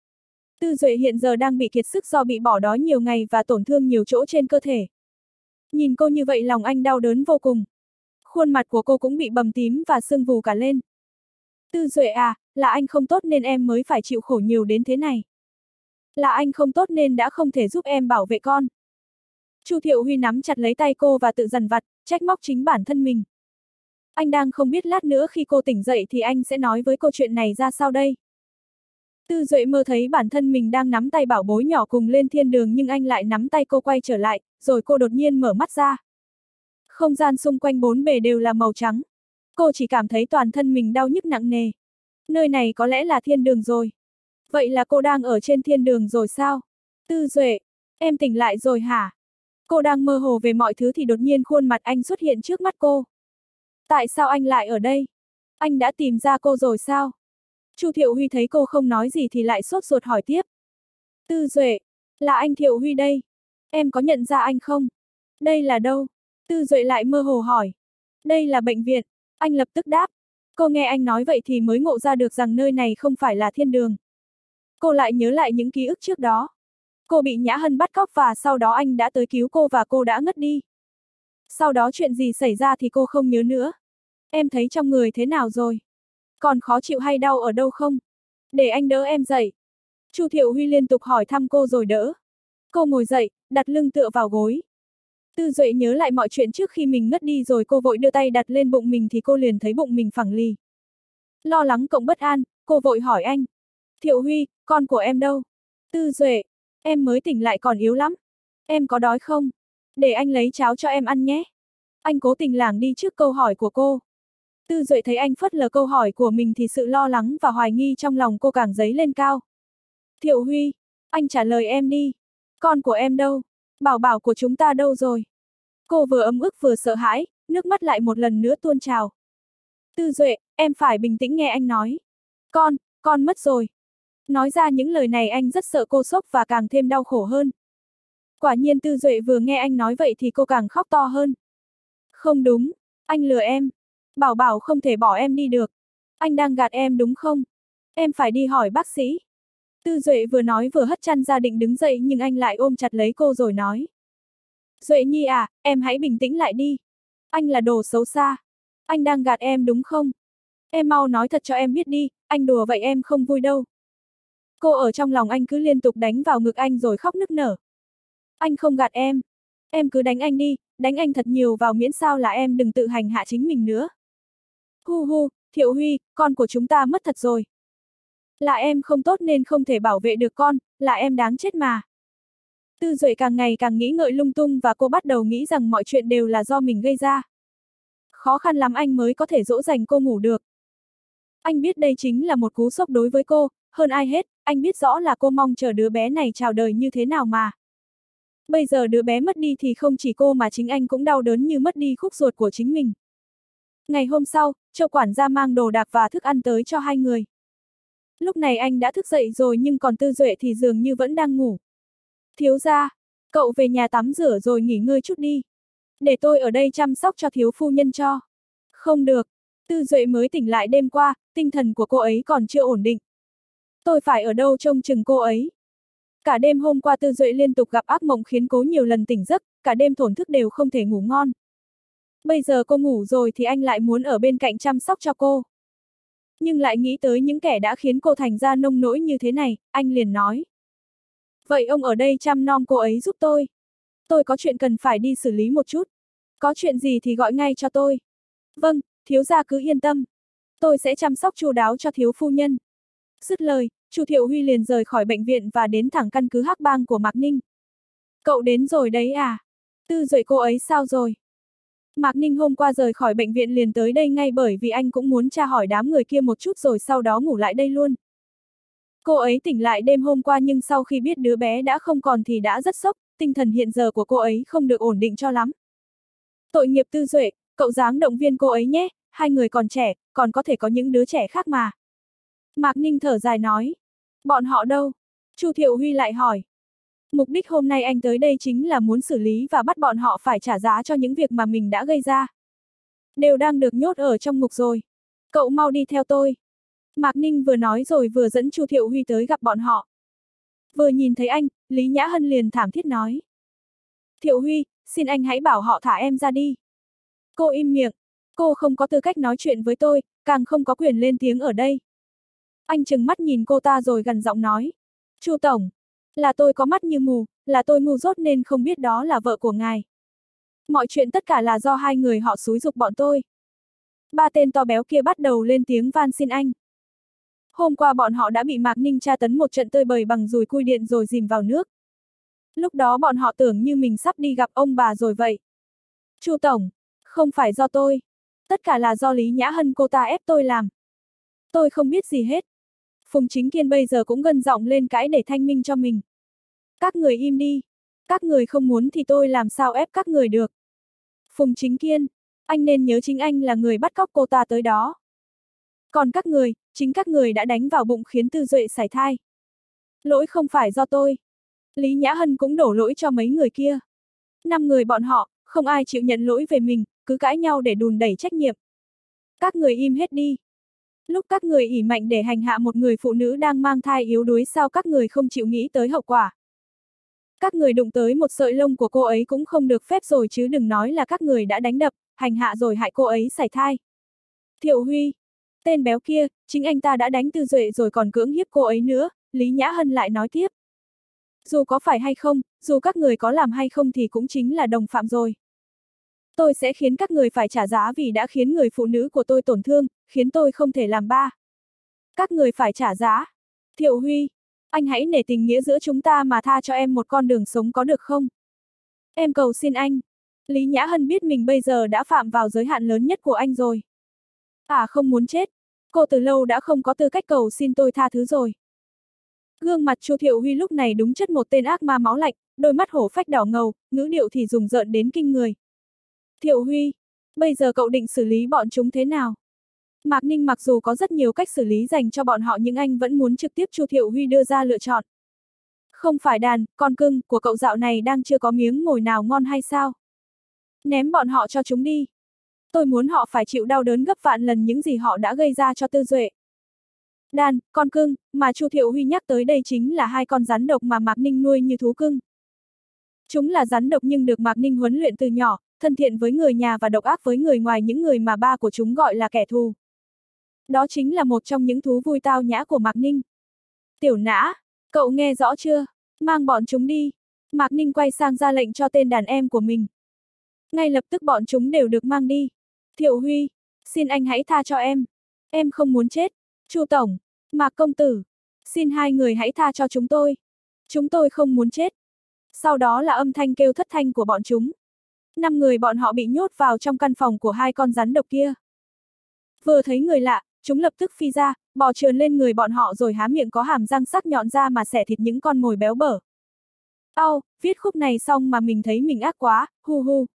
Tư Duệ hiện giờ đang bị kiệt sức do bị bỏ đói nhiều ngày và tổn thương nhiều chỗ trên cơ thể. Nhìn cô như vậy lòng anh đau đớn vô cùng. Khuôn mặt của cô cũng bị bầm tím và sưng vù cả lên. Tư Duệ à, là anh không tốt nên em mới phải chịu khổ nhiều đến thế này. Là anh không tốt nên đã không thể giúp em bảo vệ con. Chu Thiệu Huy nắm chặt lấy tay cô và tự dằn vặt, trách móc chính bản thân mình. Anh đang không biết lát nữa khi cô tỉnh dậy thì anh sẽ nói với cô chuyện này ra sao đây. Tư Duệ mơ thấy bản thân mình đang nắm tay bảo bối nhỏ cùng lên thiên đường nhưng anh lại nắm tay cô quay trở lại, rồi cô đột nhiên mở mắt ra. Không gian xung quanh bốn bề đều là màu trắng. Cô chỉ cảm thấy toàn thân mình đau nhức nặng nề. Nơi này có lẽ là thiên đường rồi. Vậy là cô đang ở trên thiên đường rồi sao? Tư Duệ, em tỉnh lại rồi hả? Cô đang mơ hồ về mọi thứ thì đột nhiên khuôn mặt anh xuất hiện trước mắt cô. Tại sao anh lại ở đây? Anh đã tìm ra cô rồi sao? Chu Thiệu Huy thấy cô không nói gì thì lại sốt ruột hỏi tiếp. Tư Duệ, là anh Thiệu Huy đây. Em có nhận ra anh không? Đây là đâu? Tư Duệ lại mơ hồ hỏi. Đây là bệnh viện. Anh lập tức đáp. Cô nghe anh nói vậy thì mới ngộ ra được rằng nơi này không phải là thiên đường. Cô lại nhớ lại những ký ức trước đó. Cô bị Nhã Hân bắt cóc và sau đó anh đã tới cứu cô và cô đã ngất đi. Sau đó chuyện gì xảy ra thì cô không nhớ nữa. Em thấy trong người thế nào rồi? Còn khó chịu hay đau ở đâu không? Để anh đỡ em dậy. Chu Thiệu Huy liên tục hỏi thăm cô rồi đỡ. Cô ngồi dậy, đặt lưng tựa vào gối. Tư Duệ nhớ lại mọi chuyện trước khi mình ngất đi rồi cô vội đưa tay đặt lên bụng mình thì cô liền thấy bụng mình phẳng lì. Lo lắng cộng bất an, cô vội hỏi anh. Thiệu Huy, con của em đâu? Tư Duệ, em mới tỉnh lại còn yếu lắm. Em có đói không? Để anh lấy cháo cho em ăn nhé. Anh cố tình lảng đi trước câu hỏi của cô. Tư Duệ thấy anh phớt lờ câu hỏi của mình thì sự lo lắng và hoài nghi trong lòng cô càng dấy lên cao. Thiệu Huy, anh trả lời em đi. Con của em đâu? Bảo bảo của chúng ta đâu rồi? Cô vừa ấm ức vừa sợ hãi, nước mắt lại một lần nữa tuôn trào. Tư Duệ, em phải bình tĩnh nghe anh nói. Con, con mất rồi. Nói ra những lời này anh rất sợ cô sốc và càng thêm đau khổ hơn. Quả nhiên Tư Duệ vừa nghe anh nói vậy thì cô càng khóc to hơn. Không đúng, anh lừa em. Bảo bảo không thể bỏ em đi được. Anh đang gạt em đúng không? Em phải đi hỏi bác sĩ. Tư Duệ vừa nói vừa hất chăn ra định đứng dậy nhưng anh lại ôm chặt lấy cô rồi nói. Duệ Nhi à, em hãy bình tĩnh lại đi. Anh là đồ xấu xa. Anh đang gạt em đúng không? Em mau nói thật cho em biết đi, anh đùa vậy em không vui đâu. Cô ở trong lòng anh cứ liên tục đánh vào ngực anh rồi khóc nức nở. Anh không gạt em. Em cứ đánh anh đi, đánh anh thật nhiều vào miễn sao là em đừng tự hành hạ chính mình nữa. Hu hu, Thiệu Huy, con của chúng ta mất thật rồi. Là em không tốt nên không thể bảo vệ được con, là em đáng chết mà. Tư Duệ càng ngày càng nghĩ ngợi lung tung và cô bắt đầu nghĩ rằng mọi chuyện đều là do mình gây ra. Khó khăn lắm anh mới có thể dỗ dành cô ngủ được. Anh biết đây chính là một cú sốc đối với cô, hơn ai hết, anh biết rõ là cô mong chờ đứa bé này chào đời như thế nào mà. Bây giờ đứa bé mất đi thì không chỉ cô mà chính anh cũng đau đớn như mất đi khúc ruột của chính mình. Ngày hôm sau, Châu quản gia mang đồ đạc và thức ăn tới cho hai người. Lúc này anh đã thức dậy rồi nhưng còn Tư Duệ thì dường như vẫn đang ngủ. Thiếu gia, cậu về nhà tắm rửa rồi nghỉ ngơi chút đi. Để tôi ở đây chăm sóc cho thiếu phu nhân cho. Không được, Tư Duệ mới tỉnh lại đêm qua, tinh thần của cô ấy còn chưa ổn định. Tôi phải ở đâu trông chừng cô ấy. Cả đêm hôm qua Tư Duệ liên tục gặp ác mộng khiến cô nhiều lần tỉnh giấc, cả đêm thổn thức đều không thể ngủ ngon. Bây giờ cô ngủ rồi thì anh lại muốn ở bên cạnh chăm sóc cho cô. Nhưng lại nghĩ tới những kẻ đã khiến cô thành ra nông nỗi như thế này, anh liền nói. Vậy ông ở đây chăm nom cô ấy giúp tôi. Tôi có chuyện cần phải đi xử lý một chút. Có chuyện gì thì gọi ngay cho tôi. Vâng, thiếu gia cứ yên tâm. Tôi sẽ chăm sóc chu đáo cho thiếu phu nhân. Dứt lời, Chu Thiệu Huy liền rời khỏi bệnh viện và đến thẳng căn cứ Hắc Bang của Mạc Ninh. Cậu đến rồi đấy à? Tư Duệ cô ấy sao rồi? Mạc Ninh hôm qua rời khỏi bệnh viện liền tới đây ngay bởi vì anh cũng muốn tra hỏi đám người kia một chút rồi sau đó ngủ lại đây luôn. Cô ấy tỉnh lại đêm hôm qua nhưng sau khi biết đứa bé đã không còn thì đã rất sốc, tinh thần hiện giờ của cô ấy không được ổn định cho lắm. Tội nghiệp Tư Duệ, cậu dáng động viên cô ấy nhé, hai người còn trẻ, còn có thể có những đứa trẻ khác mà. Mạc Ninh thở dài nói. Bọn họ đâu? Chu Thiệu Huy lại hỏi. Mục đích hôm nay anh tới đây chính là muốn xử lý và bắt bọn họ phải trả giá cho những việc mà mình đã gây ra. Đều đang được nhốt ở trong ngục rồi. Cậu mau đi theo tôi. Mạc Ninh vừa nói rồi vừa dẫn Chu Thiệu Huy tới gặp bọn họ. Vừa nhìn thấy anh, Lý Nhã Hân liền thảm thiết nói. Thiệu Huy, xin anh hãy bảo họ thả em ra đi. Cô im miệng. Cô không có tư cách nói chuyện với tôi, càng không có quyền lên tiếng ở đây. Anh trừng mắt nhìn cô ta rồi gằn giọng nói. Chu Tổng, là tôi có mắt như mù, là tôi ngu dốt nên không biết đó là vợ của ngài. Mọi chuyện tất cả là do hai người họ xúi giục bọn tôi. Ba tên to béo kia bắt đầu lên tiếng van xin anh. Hôm qua bọn họ đã bị Mạc Ninh tra tấn một trận tơi bời bằng dùi cui điện rồi dìm vào nước. Lúc đó bọn họ tưởng như mình sắp đi gặp ông bà rồi vậy. Chu Tổng, không phải do tôi. Tất cả là do Lý Nhã Hân cô ta ép tôi làm. Tôi không biết gì hết. Phùng Chính Kiên bây giờ cũng gân giọng lên cãi để thanh minh cho mình. Các người im đi. Các người không muốn thì tôi làm sao ép các người được. Phùng Chính Kiên, anh nên nhớ chính anh là người bắt cóc cô ta tới đó. Còn các người, chính các người đã đánh vào bụng khiến Tư Duệ sảy thai. Lỗi không phải do tôi. Lý Nhã Hân cũng đổ lỗi cho mấy người kia. Năm người bọn họ, không ai chịu nhận lỗi về mình, cứ cãi nhau để đùn đẩy trách nhiệm. Các người im hết đi. Lúc các người ỉ mạnh để hành hạ một người phụ nữ đang mang thai yếu đuối sao các người không chịu nghĩ tới hậu quả. Các người đụng tới một sợi lông của cô ấy cũng không được phép rồi chứ đừng nói là các người đã đánh đập, hành hạ rồi hại cô ấy sảy thai. Thiệu Huy, tên béo kia, chính anh ta đã đánh Tư Duệ rồi còn cưỡng hiếp cô ấy nữa, Lý Nhã Hân lại nói tiếp. Dù có phải hay không, dù các người có làm hay không thì cũng chính là đồng phạm rồi. Tôi sẽ khiến các người phải trả giá vì đã khiến người phụ nữ của tôi tổn thương, khiến tôi không thể làm ba. Các người phải trả giá. Thiệu Huy, anh hãy nể tình nghĩa giữa chúng ta mà tha cho em một con đường sống có được không? Em cầu xin anh. Lý Nhã Hân biết mình bây giờ đã phạm vào giới hạn lớn nhất của anh rồi. À không muốn chết. Cô từ lâu đã không có tư cách cầu xin tôi tha thứ rồi. Gương mặt Chu Thiệu Huy lúc này đúng chất một tên ác ma máu lạnh, đôi mắt hổ phách đỏ ngầu, ngữ điệu thì rùng rợn đến kinh người. Thiệu Huy, bây giờ cậu định xử lý bọn chúng thế nào? Mạc Ninh mặc dù có rất nhiều cách xử lý dành cho bọn họ nhưng anh vẫn muốn trực tiếp Chu Thiệu Huy đưa ra lựa chọn. Không phải đàn, con cưng của cậu dạo này đang chưa có miếng mồi nào ngon hay sao? Ném bọn họ cho chúng đi. Tôi muốn họ phải chịu đau đớn gấp vạn lần những gì họ đã gây ra cho Tư Duệ. Đàn, con cưng, mà Chu Thiệu Huy nhắc tới đây chính là hai con rắn độc mà Mạc Ninh nuôi như thú cưng. Chúng là rắn độc nhưng được Mạc Ninh huấn luyện từ nhỏ, thân thiện với người nhà và độc ác với người ngoài những người mà ba của chúng gọi là kẻ thù. Đó chính là một trong những thú vui tao nhã của Mạc Ninh. Tiểu Nã, cậu nghe rõ chưa? Mang bọn chúng đi. Mạc Ninh quay sang ra lệnh cho tên đàn em của mình. Ngay lập tức bọn chúng đều được mang đi. Thiệu Huy, xin anh hãy tha cho em. Em không muốn chết. Chu Tổng, Mạc Công Tử, xin hai người hãy tha cho chúng tôi. Chúng tôi không muốn chết. Sau đó là âm thanh kêu thất thanh của bọn chúng. Năm người bọn họ bị nhốt vào trong căn phòng của hai con rắn độc kia. Vừa thấy người lạ, chúng lập tức phi ra, bò trườn lên người bọn họ rồi há miệng có hàm răng sắc nhọn ra mà xẻ thịt những con mồi béo bở. Au, viết khúc này xong mà mình thấy mình ác quá, hu hu.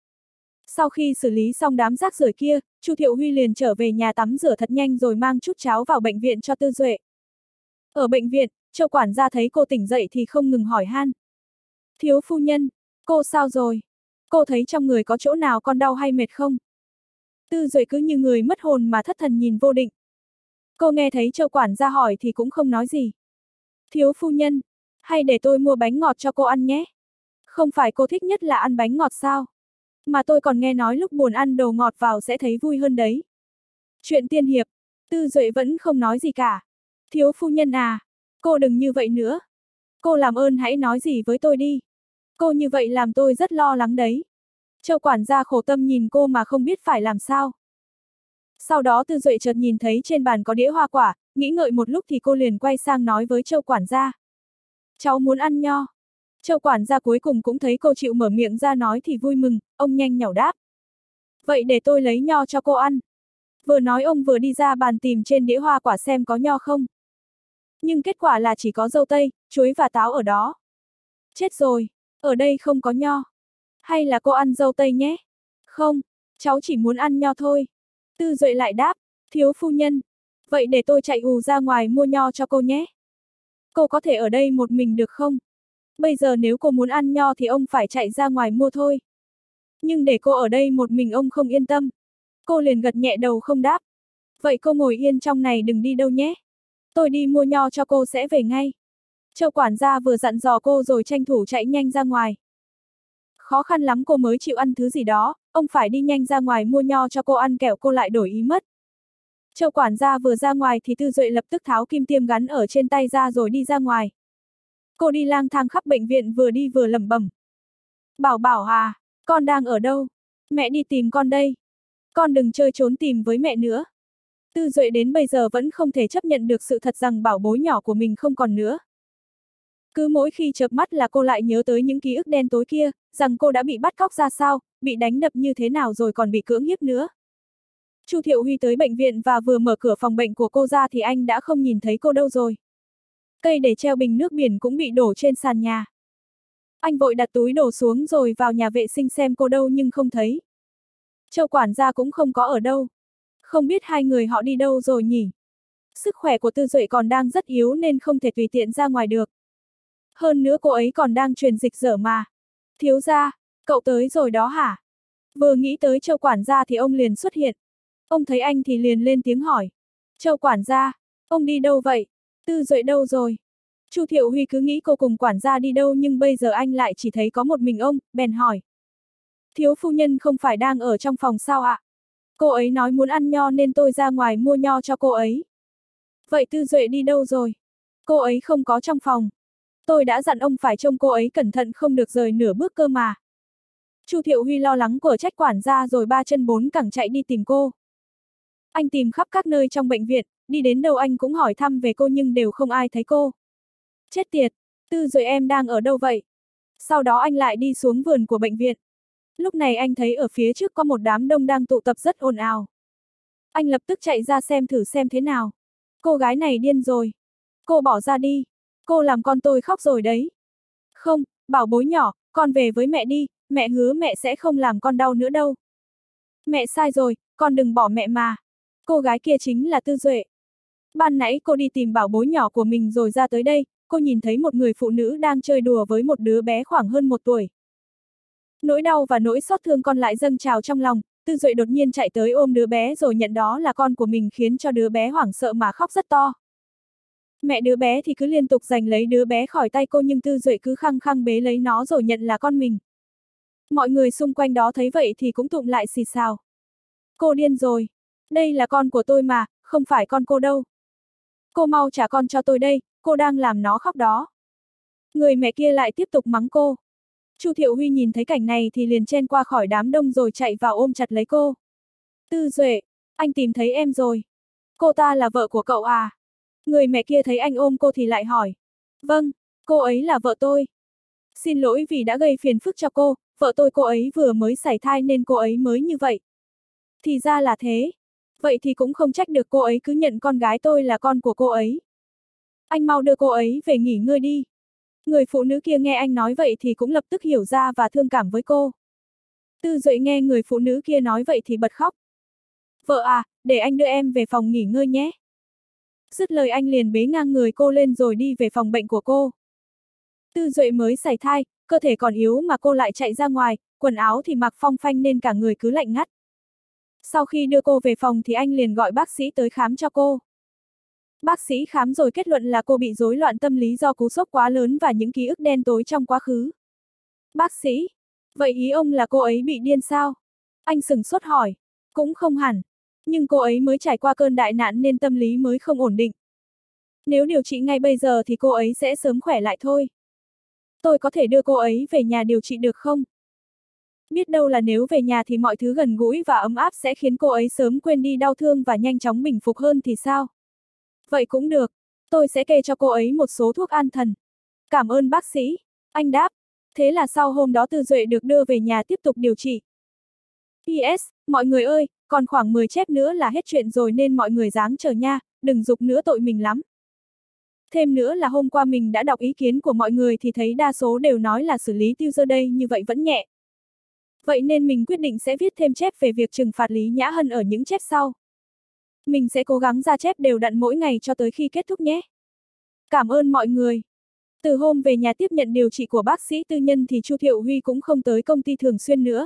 Sau khi xử lý xong đám rác rưởi kia, Chu Thiệu Huy liền trở về nhà tắm rửa thật nhanh rồi mang chút cháo vào bệnh viện cho Tư Duệ. Ở bệnh viện, Châu quản gia thấy cô tỉnh dậy thì không ngừng hỏi han. Thiếu phu nhân, cô sao rồi? Cô thấy trong người có chỗ nào còn đau hay mệt không? Tư Duệ cứ như người mất hồn mà thất thần nhìn Vô Định. Cô nghe thấy Châu quản gia hỏi thì cũng không nói gì. Thiếu phu nhân, hay để tôi mua bánh ngọt cho cô ăn nhé? Không phải cô thích nhất là ăn bánh ngọt sao? Mà tôi còn nghe nói lúc buồn ăn đồ ngọt vào sẽ thấy vui hơn đấy. Chuyện tiên hiệp, Tư Duệ vẫn không nói gì cả. Thiếu phu nhân à, cô đừng như vậy nữa. Cô làm ơn hãy nói gì với tôi đi. Cô như vậy làm tôi rất lo lắng đấy. Châu quản gia khổ tâm nhìn cô mà không biết phải làm sao. Sau đó Tư Duệ chợt nhìn thấy trên bàn có đĩa hoa quả, nghĩ ngợi một lúc thì cô liền quay sang nói với Châu quản gia. Cháu muốn ăn nho. Châu quản gia cuối cùng cũng thấy cô chịu mở miệng ra nói thì vui mừng, ông nhanh nhảu đáp. Vậy để tôi lấy nho cho cô ăn. Vừa nói ông vừa đi ra bàn tìm trên đĩa hoa quả xem có nho không. Nhưng kết quả là chỉ có dâu tây, chuối và táo ở đó. Chết rồi, ở đây không có nho. Hay là cô ăn dâu tây nhé? Không, cháu chỉ muốn ăn nho thôi. Tư Duệ lại đáp, thiếu phu nhân. Vậy để tôi chạy ù ra ngoài mua nho cho cô nhé. Cô có thể ở đây một mình được không? Bây giờ nếu cô muốn ăn nho thì ông phải chạy ra ngoài mua thôi. Nhưng để cô ở đây một mình ông không yên tâm. Cô liền gật nhẹ đầu không đáp. Vậy cô ngồi yên trong này đừng đi đâu nhé. Tôi đi mua nho cho cô sẽ về ngay. Châu quản gia vừa dặn dò cô rồi tranh thủ chạy nhanh ra ngoài. Khó khăn lắm cô mới chịu ăn thứ gì đó, ông phải đi nhanh ra ngoài mua nho cho cô ăn kẻo cô lại đổi ý mất. Châu quản gia vừa ra ngoài thì Tư Duệ lập tức tháo kim tiêm gắn ở trên tay ra rồi đi ra ngoài. Cô đi lang thang khắp bệnh viện vừa đi vừa lẩm bẩm. Bảo Bảo à, con đang ở đâu? Mẹ đi tìm con đây. Con đừng chơi trốn tìm với mẹ nữa. Tư Duệ đến bây giờ vẫn không thể chấp nhận được sự thật rằng bảo bối nhỏ của mình không còn nữa. Cứ mỗi khi chợp mắt là cô lại nhớ tới những ký ức đen tối kia, rằng cô đã bị bắt cóc ra sao, bị đánh đập như thế nào rồi còn bị cưỡng hiếp nữa. Chu Thiệu Huy tới bệnh viện và vừa mở cửa phòng bệnh của cô ra thì anh đã không nhìn thấy cô đâu rồi. Cây để treo bình nước biển cũng bị đổ trên sàn nhà. Anh vội đặt túi đồ xuống rồi vào nhà vệ sinh xem cô đâu nhưng không thấy. Châu quản gia cũng không có ở đâu. Không biết hai người họ đi đâu rồi nhỉ? Sức khỏe của Tư Duệ còn đang rất yếu nên không thể tùy tiện ra ngoài được. Hơn nữa cô ấy còn đang truyền dịch dở mà. Thiếu gia, cậu tới rồi đó hả? Vừa nghĩ tới Châu quản gia thì ông liền xuất hiện. Ông thấy anh thì liền lên tiếng hỏi. Châu quản gia, ông đi đâu vậy? Tư Duệ đâu rồi? Chu Thiệu Huy cứ nghĩ cô cùng quản gia đi đâu nhưng bây giờ anh lại chỉ thấy có một mình ông, bèn hỏi. Thiếu phu nhân không phải đang ở trong phòng sao ạ? Cô ấy nói muốn ăn nho nên tôi ra ngoài mua nho cho cô ấy. Vậy Tư Duệ đi đâu rồi? Cô ấy không có trong phòng. Tôi đã dặn ông phải trông cô ấy cẩn thận không được rời nửa bước cơ mà. Chu Thiệu Huy lo lắng của trách quản gia rồi ba chân bốn cẳng chạy đi tìm cô. Anh tìm khắp các nơi trong bệnh viện, đi đến đâu anh cũng hỏi thăm về cô nhưng đều không ai thấy cô. Chết tiệt, Tư Duệ em đang ở đâu vậy? Sau đó anh lại đi xuống vườn của bệnh viện. Lúc này anh thấy ở phía trước có một đám đông đang tụ tập rất ồn ào. Anh lập tức chạy ra xem thử xem thế nào. Cô gái này điên rồi. Cô bỏ ra đi. Cô làm con tôi khóc rồi đấy. Không, bảo bối nhỏ, con về với mẹ đi, mẹ hứa mẹ sẽ không làm con đau nữa đâu. Mẹ sai rồi, con đừng bỏ mẹ mà. Cô gái kia chính là Tư Duệ. Ban nãy cô đi tìm bảo bối nhỏ của mình rồi ra tới đây, cô nhìn thấy một người phụ nữ đang chơi đùa với một đứa bé khoảng hơn một tuổi. Nỗi đau và nỗi xót thương con lại dâng trào trong lòng, Tư Duệ đột nhiên chạy tới ôm đứa bé rồi nhận đó là con của mình khiến cho đứa bé hoảng sợ mà khóc rất to. Mẹ đứa bé thì cứ liên tục giành lấy đứa bé khỏi tay cô nhưng Tư Duệ cứ khăng khăng bế lấy nó rồi nhận là con mình. Mọi người xung quanh đó thấy vậy thì cũng tụm lại xì xào. Cô điên rồi. Đây là con của tôi mà, không phải con cô đâu. Cô mau trả con cho tôi đây, cô đang làm nó khóc đó. Người mẹ kia lại tiếp tục mắng cô. Chu Thiệu Huy nhìn thấy cảnh này thì liền chen qua khỏi đám đông rồi chạy vào ôm chặt lấy cô. Tư Duệ, anh tìm thấy em rồi. Cô ta là vợ của cậu à? Người mẹ kia thấy anh ôm cô thì lại hỏi. Vâng, cô ấy là vợ tôi. Xin lỗi vì đã gây phiền phức cho cô, vợ tôi cô ấy vừa mới sảy thai nên cô ấy mới như vậy. Thì ra là thế. Vậy thì cũng không trách được cô ấy cứ nhận con gái tôi là con của cô ấy. Anh mau đưa cô ấy về nghỉ ngơi đi. Người phụ nữ kia nghe anh nói vậy thì cũng lập tức hiểu ra và thương cảm với cô. Tư Duệ nghe người phụ nữ kia nói vậy thì bật khóc. Vợ à, để anh đưa em về phòng nghỉ ngơi nhé. Dứt lời anh liền bế ngang người cô lên rồi đi về phòng bệnh của cô. Tư Duệ mới sảy thai, cơ thể còn yếu mà cô lại chạy ra ngoài, quần áo thì mặc phong phanh nên cả người cứ lạnh ngắt. Sau khi đưa cô về phòng thì anh liền gọi bác sĩ tới khám cho cô. Bác sĩ khám rồi kết luận là cô bị rối loạn tâm lý do cú sốc quá lớn và những ký ức đen tối trong quá khứ. Bác sĩ, vậy ý ông là cô ấy bị điên sao? Anh sửng sốt hỏi. Cũng không hẳn, nhưng cô ấy mới trải qua cơn đại nạn nên tâm lý mới không ổn định. Nếu điều trị ngay bây giờ thì cô ấy sẽ sớm khỏe lại thôi. Tôi có thể đưa cô ấy về nhà điều trị được không? Biết đâu là nếu về nhà thì mọi thứ gần gũi và ấm áp sẽ khiến cô ấy sớm quên đi đau thương và nhanh chóng bình phục hơn thì sao? Vậy cũng được, tôi sẽ kê cho cô ấy một số thuốc an thần. Cảm ơn bác sĩ, anh đáp. Thế là sau hôm đó Tư Duệ được đưa về nhà tiếp tục điều trị. pê ét, mọi người ơi, còn khoảng mười chép nữa là hết chuyện rồi nên mọi người ráng chờ nha, đừng giục nữa tội mình lắm. Thêm nữa là hôm qua mình đã đọc ý kiến của mọi người thì thấy đa số đều nói là xử lý Tiêu Dơ đây như vậy vẫn nhẹ. Vậy nên mình quyết định sẽ viết thêm chép về việc trừng phạt Lý Nhã Hân ở những chép sau. Mình sẽ cố gắng ra chép đều đặn mỗi ngày cho tới khi kết thúc nhé. Cảm ơn mọi người. Từ hôm về nhà tiếp nhận điều trị của bác sĩ tư nhân thì Chu Thiệu Huy cũng không tới công ty thường xuyên nữa.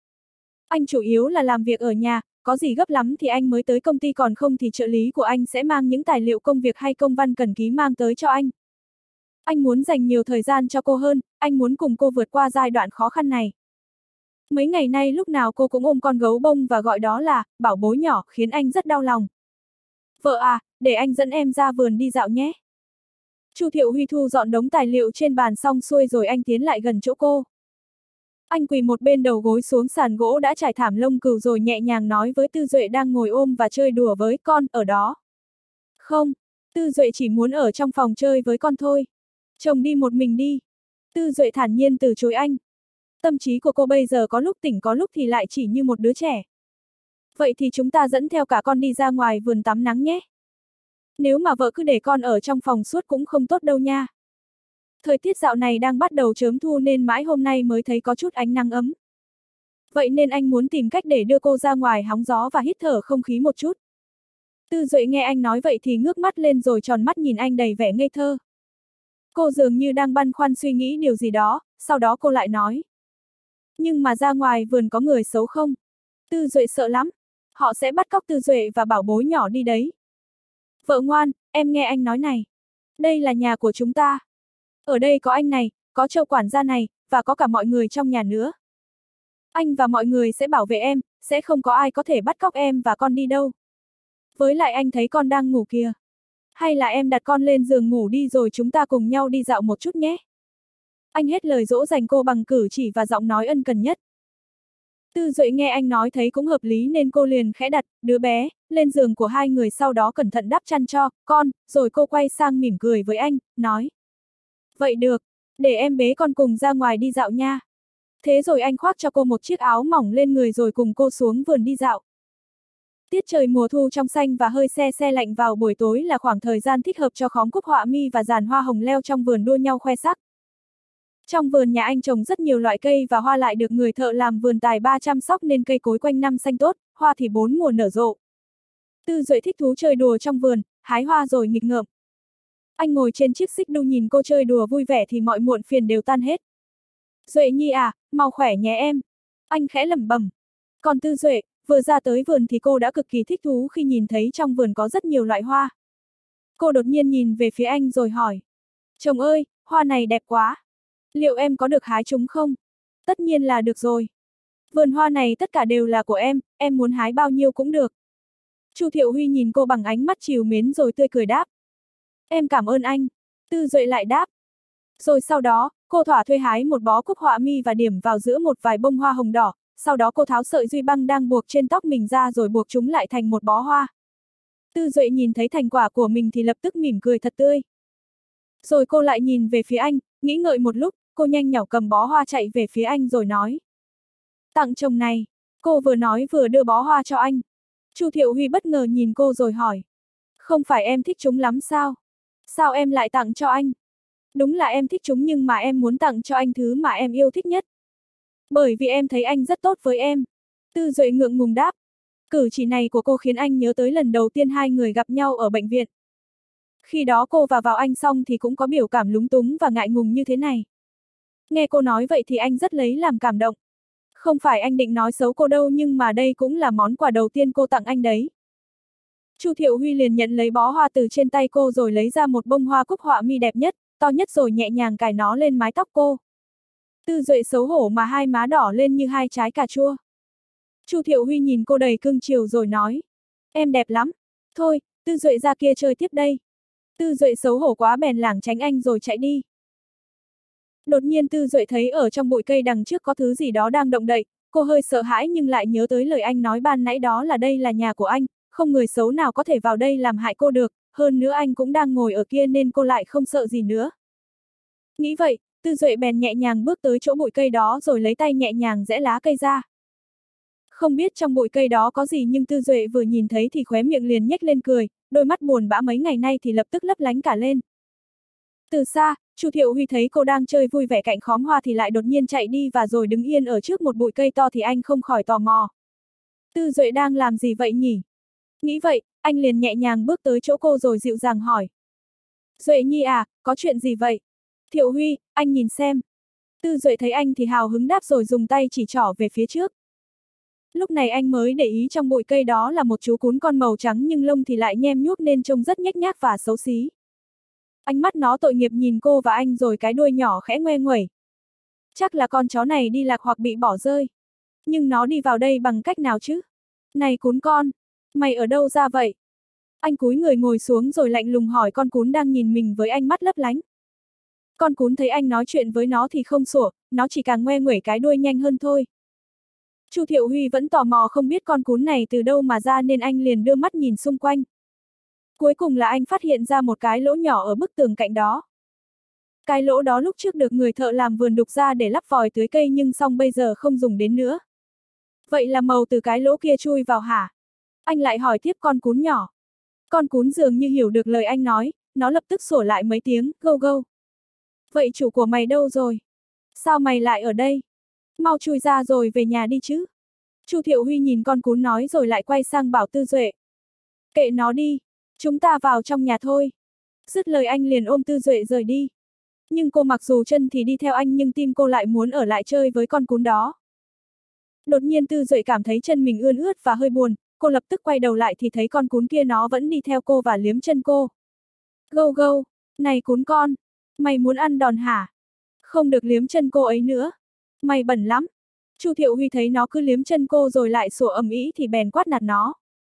Anh chủ yếu là làm việc ở nhà, có gì gấp lắm thì anh mới tới công ty, còn không thì trợ lý của anh sẽ mang những tài liệu công việc hay công văn cần ký mang tới cho anh. Anh muốn dành nhiều thời gian cho cô hơn, anh muốn cùng cô vượt qua giai đoạn khó khăn này. Mấy ngày nay lúc nào cô cũng ôm con gấu bông và gọi đó là bảo bối nhỏ, khiến anh rất đau lòng. Vợ à, để anh dẫn em ra vườn đi dạo nhé. Chu Thiệu Huy thu dọn đống tài liệu trên bàn xong xuôi rồi anh tiến lại gần chỗ cô. Anh quỳ một bên đầu gối xuống sàn gỗ đã trải thảm lông cừu rồi nhẹ nhàng nói với Tư Duệ đang ngồi ôm và chơi đùa với con ở đó. Không, Tư Duệ chỉ muốn ở trong phòng chơi với con thôi. Chồng đi một mình đi. Tư Duệ thản nhiên từ chối anh. Tâm trí của cô bây giờ có lúc tỉnh có lúc thì lại chỉ như một đứa trẻ. Vậy thì chúng ta dẫn theo cả con đi ra ngoài vườn tắm nắng nhé. Nếu mà vợ cứ để con ở trong phòng suốt cũng không tốt đâu nha. Thời tiết dạo này đang bắt đầu chớm thu nên mãi hôm nay mới thấy có chút ánh nắng ấm. Vậy nên anh muốn tìm cách để đưa cô ra ngoài hóng gió và hít thở không khí một chút. Tư Duệ nghe anh nói vậy thì ngước mắt lên rồi tròn mắt nhìn anh đầy vẻ ngây thơ. Cô dường như đang băn khoăn suy nghĩ điều gì đó, sau đó cô lại nói. Nhưng mà ra ngoài vườn có người xấu không? Tư Duệ sợ lắm. Họ sẽ bắt cóc Tư Duệ và bảo bối nhỏ đi đấy. Vợ ngoan, em nghe anh nói này. Đây là nhà của chúng ta. Ở đây có anh này, có Châu quản gia này, và có cả mọi người trong nhà nữa. Anh và mọi người sẽ bảo vệ em, sẽ không có ai có thể bắt cóc em và con đi đâu. Với lại anh thấy con đang ngủ kìa. Hay là em đặt con lên giường ngủ đi rồi chúng ta cùng nhau đi dạo một chút nhé. Anh hết lời dỗ dành cô bằng cử chỉ và giọng nói ân cần nhất. Tư Duệ nghe anh nói thấy cũng hợp lý nên cô liền khẽ đặt đứa bé lên giường của hai người, sau đó cẩn thận đắp chăn cho con, rồi cô quay sang mỉm cười với anh, nói. Vậy được, để em bế con cùng ra ngoài đi dạo nha. Thế rồi anh khoác cho cô một chiếc áo mỏng lên người rồi cùng cô xuống vườn đi dạo. Tiết trời mùa thu trong xanh và hơi se se lạnh vào buổi tối là khoảng thời gian thích hợp cho khóm cúc họa mi và giàn hoa hồng leo trong vườn đua nhau khoe sắc. Trong vườn nhà anh trồng rất nhiều loại cây và hoa, lại được người thợ làm vườn tài ba chăm sóc nên cây cối quanh năm xanh tốt, hoa thì bốn mùa nở rộ. Tư Duệ thích thú chơi đùa trong vườn, hái hoa rồi nghịch ngợm. Anh ngồi trên chiếc xích đu nhìn cô chơi đùa vui vẻ thì mọi muộn phiền đều tan hết. Duệ nhi à, mau khỏe nhé em. Anh khẽ lẩm bẩm. Còn Tư Duệ, vừa ra tới vườn thì cô đã cực kỳ thích thú khi nhìn thấy trong vườn có rất nhiều loại hoa. Cô đột nhiên nhìn về phía anh rồi hỏi. Chồng ơi, hoa này đẹp quá. Liệu em có được hái chúng không? Tất nhiên là được rồi. Vườn hoa này tất cả đều là của em, em muốn hái bao nhiêu cũng được. Chu Thiệu Huy nhìn cô bằng ánh mắt trìu mến rồi tươi cười đáp. Em cảm ơn anh. Tư Duệ lại đáp. Rồi sau đó, cô thỏa thuê hái một bó cúc họa mi và điểm vào giữa một vài bông hoa hồng đỏ, sau đó cô tháo sợi duy băng đang buộc trên tóc mình ra rồi buộc chúng lại thành một bó hoa. Tư Duệ nhìn thấy thành quả của mình thì lập tức mỉm cười thật tươi. Rồi cô lại nhìn về phía anh, nghĩ ngợi một lúc, cô nhanh nhảu cầm bó hoa chạy về phía anh rồi nói. Tặng chồng này. Cô vừa nói vừa đưa bó hoa cho anh. Chu Thiệu Huy bất ngờ nhìn cô rồi hỏi. Không phải em thích chúng lắm sao? Sao em lại tặng cho anh? Đúng là em thích chúng nhưng mà em muốn tặng cho anh thứ mà em yêu thích nhất. Bởi vì em thấy anh rất tốt với em. Tư Duệ ngượng ngùng đáp. Cử chỉ này của cô khiến anh nhớ tới lần đầu tiên hai người gặp nhau ở bệnh viện. Khi đó cô và vào anh xong thì cũng có biểu cảm lúng túng và ngại ngùng như thế này. Nghe cô nói vậy thì anh rất lấy làm cảm động. Không phải anh định nói xấu cô đâu nhưng mà đây cũng là món quà đầu tiên cô tặng anh đấy. Chu Thiệu Huy liền nhận lấy bó hoa từ trên tay cô rồi lấy ra một bông hoa cúc họa mi đẹp nhất, to nhất rồi nhẹ nhàng cài nó lên mái tóc cô. Tư Duệ xấu hổ mà hai má đỏ lên như hai trái cà chua. Chu Thiệu Huy nhìn cô đầy cưng chiều rồi nói. Em đẹp lắm. Thôi, Tư Duệ ra kia chơi tiếp đây. Tư Duệ xấu hổ quá bèn lảng tránh anh rồi chạy đi. Đột nhiên Tư Duệ thấy ở trong bụi cây đằng trước có thứ gì đó đang động đậy, cô hơi sợ hãi nhưng lại nhớ tới lời anh nói ban nãy đó là đây là nhà của anh, không người xấu nào có thể vào đây làm hại cô được, hơn nữa anh cũng đang ngồi ở kia nên cô lại không sợ gì nữa. Nghĩ vậy, Tư Duệ bèn nhẹ nhàng bước tới chỗ bụi cây đó rồi lấy tay nhẹ nhàng giẽ lá cây ra. Không biết trong bụi cây đó có gì nhưng Tư Duệ vừa nhìn thấy thì khóe miệng liền nhếch lên cười, đôi mắt buồn bã mấy ngày nay thì lập tức lấp lánh cả lên. Từ xa, Chu Thiệu Huy thấy cô đang chơi vui vẻ cạnh khóm hoa thì lại đột nhiên chạy đi và rồi đứng yên ở trước một bụi cây to thì anh không khỏi tò mò. Tư Duệ đang làm gì vậy nhỉ? Nghĩ vậy, anh liền nhẹ nhàng bước tới chỗ cô rồi dịu dàng hỏi. Duệ Nhi à, có chuyện gì vậy? Thiệu Huy, anh nhìn xem. Tư Duệ thấy anh thì hào hứng đáp rồi dùng tay chỉ trỏ về phía trước. Lúc này anh mới để ý trong bụi cây đó là một chú cún con màu trắng nhưng lông thì lại nhem nhuốc nên trông rất nhếch nhác và xấu xí. Ánh mắt nó tội nghiệp nhìn cô và anh rồi cái đuôi nhỏ khẽ ngoe nguẩy. Chắc là con chó này đi lạc hoặc bị bỏ rơi. Nhưng nó đi vào đây bằng cách nào chứ? Này cún con, mày ở đâu ra vậy? Anh cúi người ngồi xuống rồi lạnh lùng hỏi con cún đang nhìn mình với ánh mắt lấp lánh. Con cún thấy anh nói chuyện với nó thì không sủa, nó chỉ càng ngoe nguẩy cái đuôi nhanh hơn thôi. Chu Thiệu Huy vẫn tò mò không biết con cún này từ đâu mà ra nên anh liền đưa mắt nhìn xung quanh. Cuối cùng là anh phát hiện ra một cái lỗ nhỏ ở bức tường cạnh đó. Cái lỗ đó lúc trước được người thợ làm vườn đục ra để lắp vòi tưới cây nhưng xong bây giờ không dùng đến nữa. Vậy là màu từ cái lỗ kia chui vào hả? Anh lại hỏi tiếp con cún nhỏ. Con cún dường như hiểu được lời anh nói, nó lập tức sủa lại mấy tiếng, gâu gâu. Vậy chủ của mày đâu rồi? Sao mày lại ở đây? Mau chui ra rồi về nhà đi chứ. Chu Thiệu Huy nhìn con cún nói rồi lại quay sang bảo Tư Duệ. Kệ nó đi, chúng ta vào trong nhà thôi. Dứt lời anh liền ôm Tư Duệ rời đi. Nhưng cô mặc dù chân thì đi theo anh nhưng tim cô lại muốn ở lại chơi với con cún đó. Đột nhiên Tư Duệ cảm thấy chân mình ươn ướt và hơi buồn, cô lập tức quay đầu lại thì thấy con cún kia nó vẫn đi theo cô và liếm chân cô. Gâu gâu, này cún con, mày muốn ăn đòn hả? Không được liếm chân cô ấy nữa. Mày bẩn lắm. Chu Thiệu Huy thấy nó cứ liếm chân cô rồi lại sủa ầm ĩ thì bèn quát nạt nó.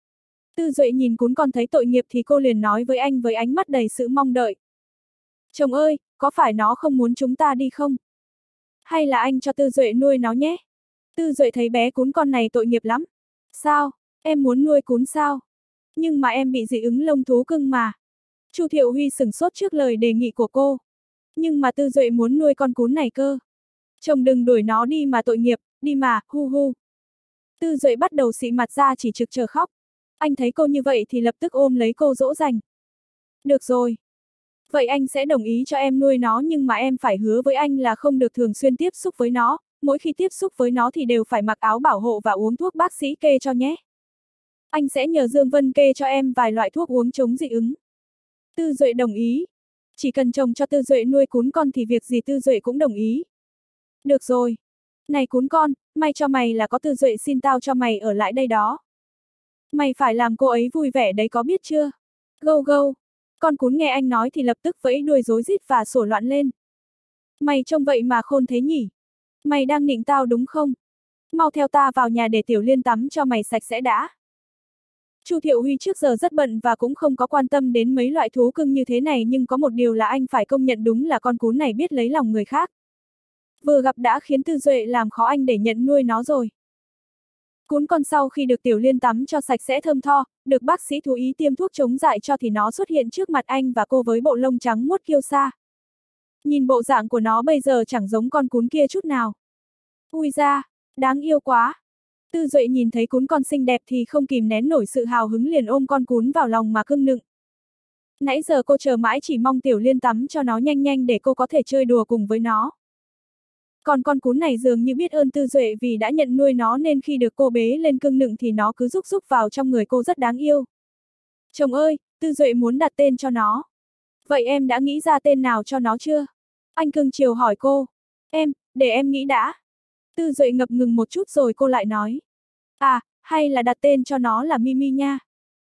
Tư Duệ nhìn cún con thấy tội nghiệp thì cô liền nói với anh với ánh mắt đầy sự mong đợi. Chồng ơi, có phải nó không muốn chúng ta đi không? Hay là anh cho Tư Duệ nuôi nó nhé? Tư Duệ thấy bé cún con này tội nghiệp lắm. Sao? Em muốn nuôi cún sao? Nhưng mà em bị dị ứng lông thú cưng mà. Chu Thiệu Huy sửng sốt trước lời đề nghị của cô. Nhưng mà Tư Duệ muốn nuôi con cún này cơ. Chồng đừng đuổi nó đi mà tội nghiệp, đi mà, hu hu. Tư Duệ bắt đầu xị mặt ra chỉ trực chờ khóc. Anh thấy cô như vậy thì lập tức ôm lấy cô dỗ dành. Được rồi. Vậy anh sẽ đồng ý cho em nuôi nó nhưng mà em phải hứa với anh là không được thường xuyên tiếp xúc với nó, mỗi khi tiếp xúc với nó thì đều phải mặc áo bảo hộ và uống thuốc bác sĩ kê cho nhé. Anh sẽ nhờ Dương Vân kê cho em vài loại thuốc uống chống dị ứng. Tư Duệ đồng ý. Chỉ cần chồng cho Tư Duệ nuôi cún con thì việc gì Tư Duệ cũng đồng ý. Được rồi. Này cún con, may cho mày là có Tư Duệ xin tao cho mày ở lại đây đó. Mày phải làm cô ấy vui vẻ đấy có biết chưa? Gâu gâu. Con cún nghe anh nói thì lập tức vẫy đuôi rối rít và sủa loạn lên. Mày trông vậy mà khôn thế nhỉ? Mày đang nịnh tao đúng không? Mau theo ta vào nhà để Tiểu Liên tắm cho mày sạch sẽ đã. Chu Thiệu Huy trước giờ rất bận và cũng không có quan tâm đến mấy loại thú cưng như thế này nhưng có một điều là anh phải công nhận đúng là con cún này biết lấy lòng người khác. Vừa gặp đã khiến Tư Duệ làm khó anh để nhận nuôi nó rồi. Cún con sau khi được Tiểu Liên tắm cho sạch sẽ thơm tho, được bác sĩ thú y tiêm thuốc chống dại cho thì nó xuất hiện trước mặt anh và cô với bộ lông trắng muốt kiêu sa. Nhìn bộ dạng của nó bây giờ chẳng giống con cún kia chút nào. Ui da, đáng yêu quá. Tư Duệ nhìn thấy cún con xinh đẹp thì không kìm nén nổi sự hào hứng liền ôm con cún vào lòng mà cưng nựng. Nãy giờ cô chờ mãi chỉ mong Tiểu Liên tắm cho nó nhanh nhanh để cô có thể chơi đùa cùng với nó. Còn con cún này dường như biết ơn Tư Duệ vì đã nhận nuôi nó nên khi được cô bế lên cưng nựng thì nó cứ rúc rúc vào trong người cô rất đáng yêu. Chồng ơi, Tư Duệ muốn đặt tên cho nó. Vậy em đã nghĩ ra tên nào cho nó chưa? Anh cưng chiều hỏi cô. Em, để em nghĩ đã. Tư Duệ ngập ngừng một chút rồi cô lại nói. À, hay là đặt tên cho nó là Mimi nha.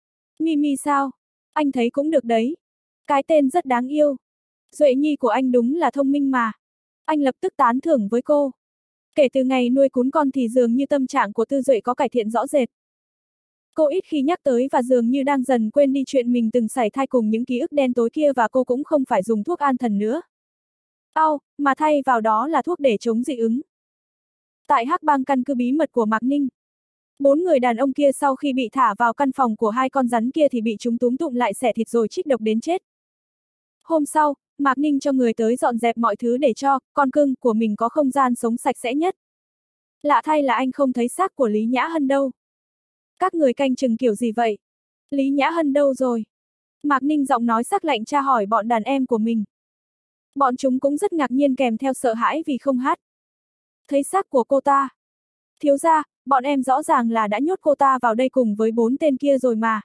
Mimi sao? Anh thấy cũng được đấy. Cái tên rất đáng yêu. Duệ nhi của anh đúng là thông minh mà. Anh lập tức tán thưởng với cô. Kể từ ngày nuôi cún con thì dường như tâm trạng của Tư Duệ có cải thiện rõ rệt. Cô ít khi nhắc tới và dường như đang dần quên đi chuyện mình từng sảy thai cùng những ký ức đen tối kia và cô cũng không phải dùng thuốc an thần nữa. Ao, mà thay vào đó là thuốc để chống dị ứng. Tại Hắc Bang căn cứ bí mật của Mạc Ninh. Bốn người đàn ông kia sau khi bị thả vào căn phòng của hai con rắn kia thì bị chúng túm tụm lại xẻ thịt rồi trích độc đến chết. Hôm sau, Mạc Ninh cho người tới dọn dẹp mọi thứ để cho con cưng của mình có không gian sống sạch sẽ nhất. Lạ thay là anh không thấy xác của Lý Nhã Hân đâu. Các người canh chừng kiểu gì vậy? Lý Nhã Hân đâu rồi? Mạc Ninh giọng nói sắc lạnh tra hỏi bọn đàn em của mình. Bọn chúng cũng rất ngạc nhiên kèm theo sợ hãi vì không hát. Thấy xác của cô ta. Thiếu gia, bọn em rõ ràng là đã nhốt cô ta vào đây cùng với bốn tên kia rồi mà.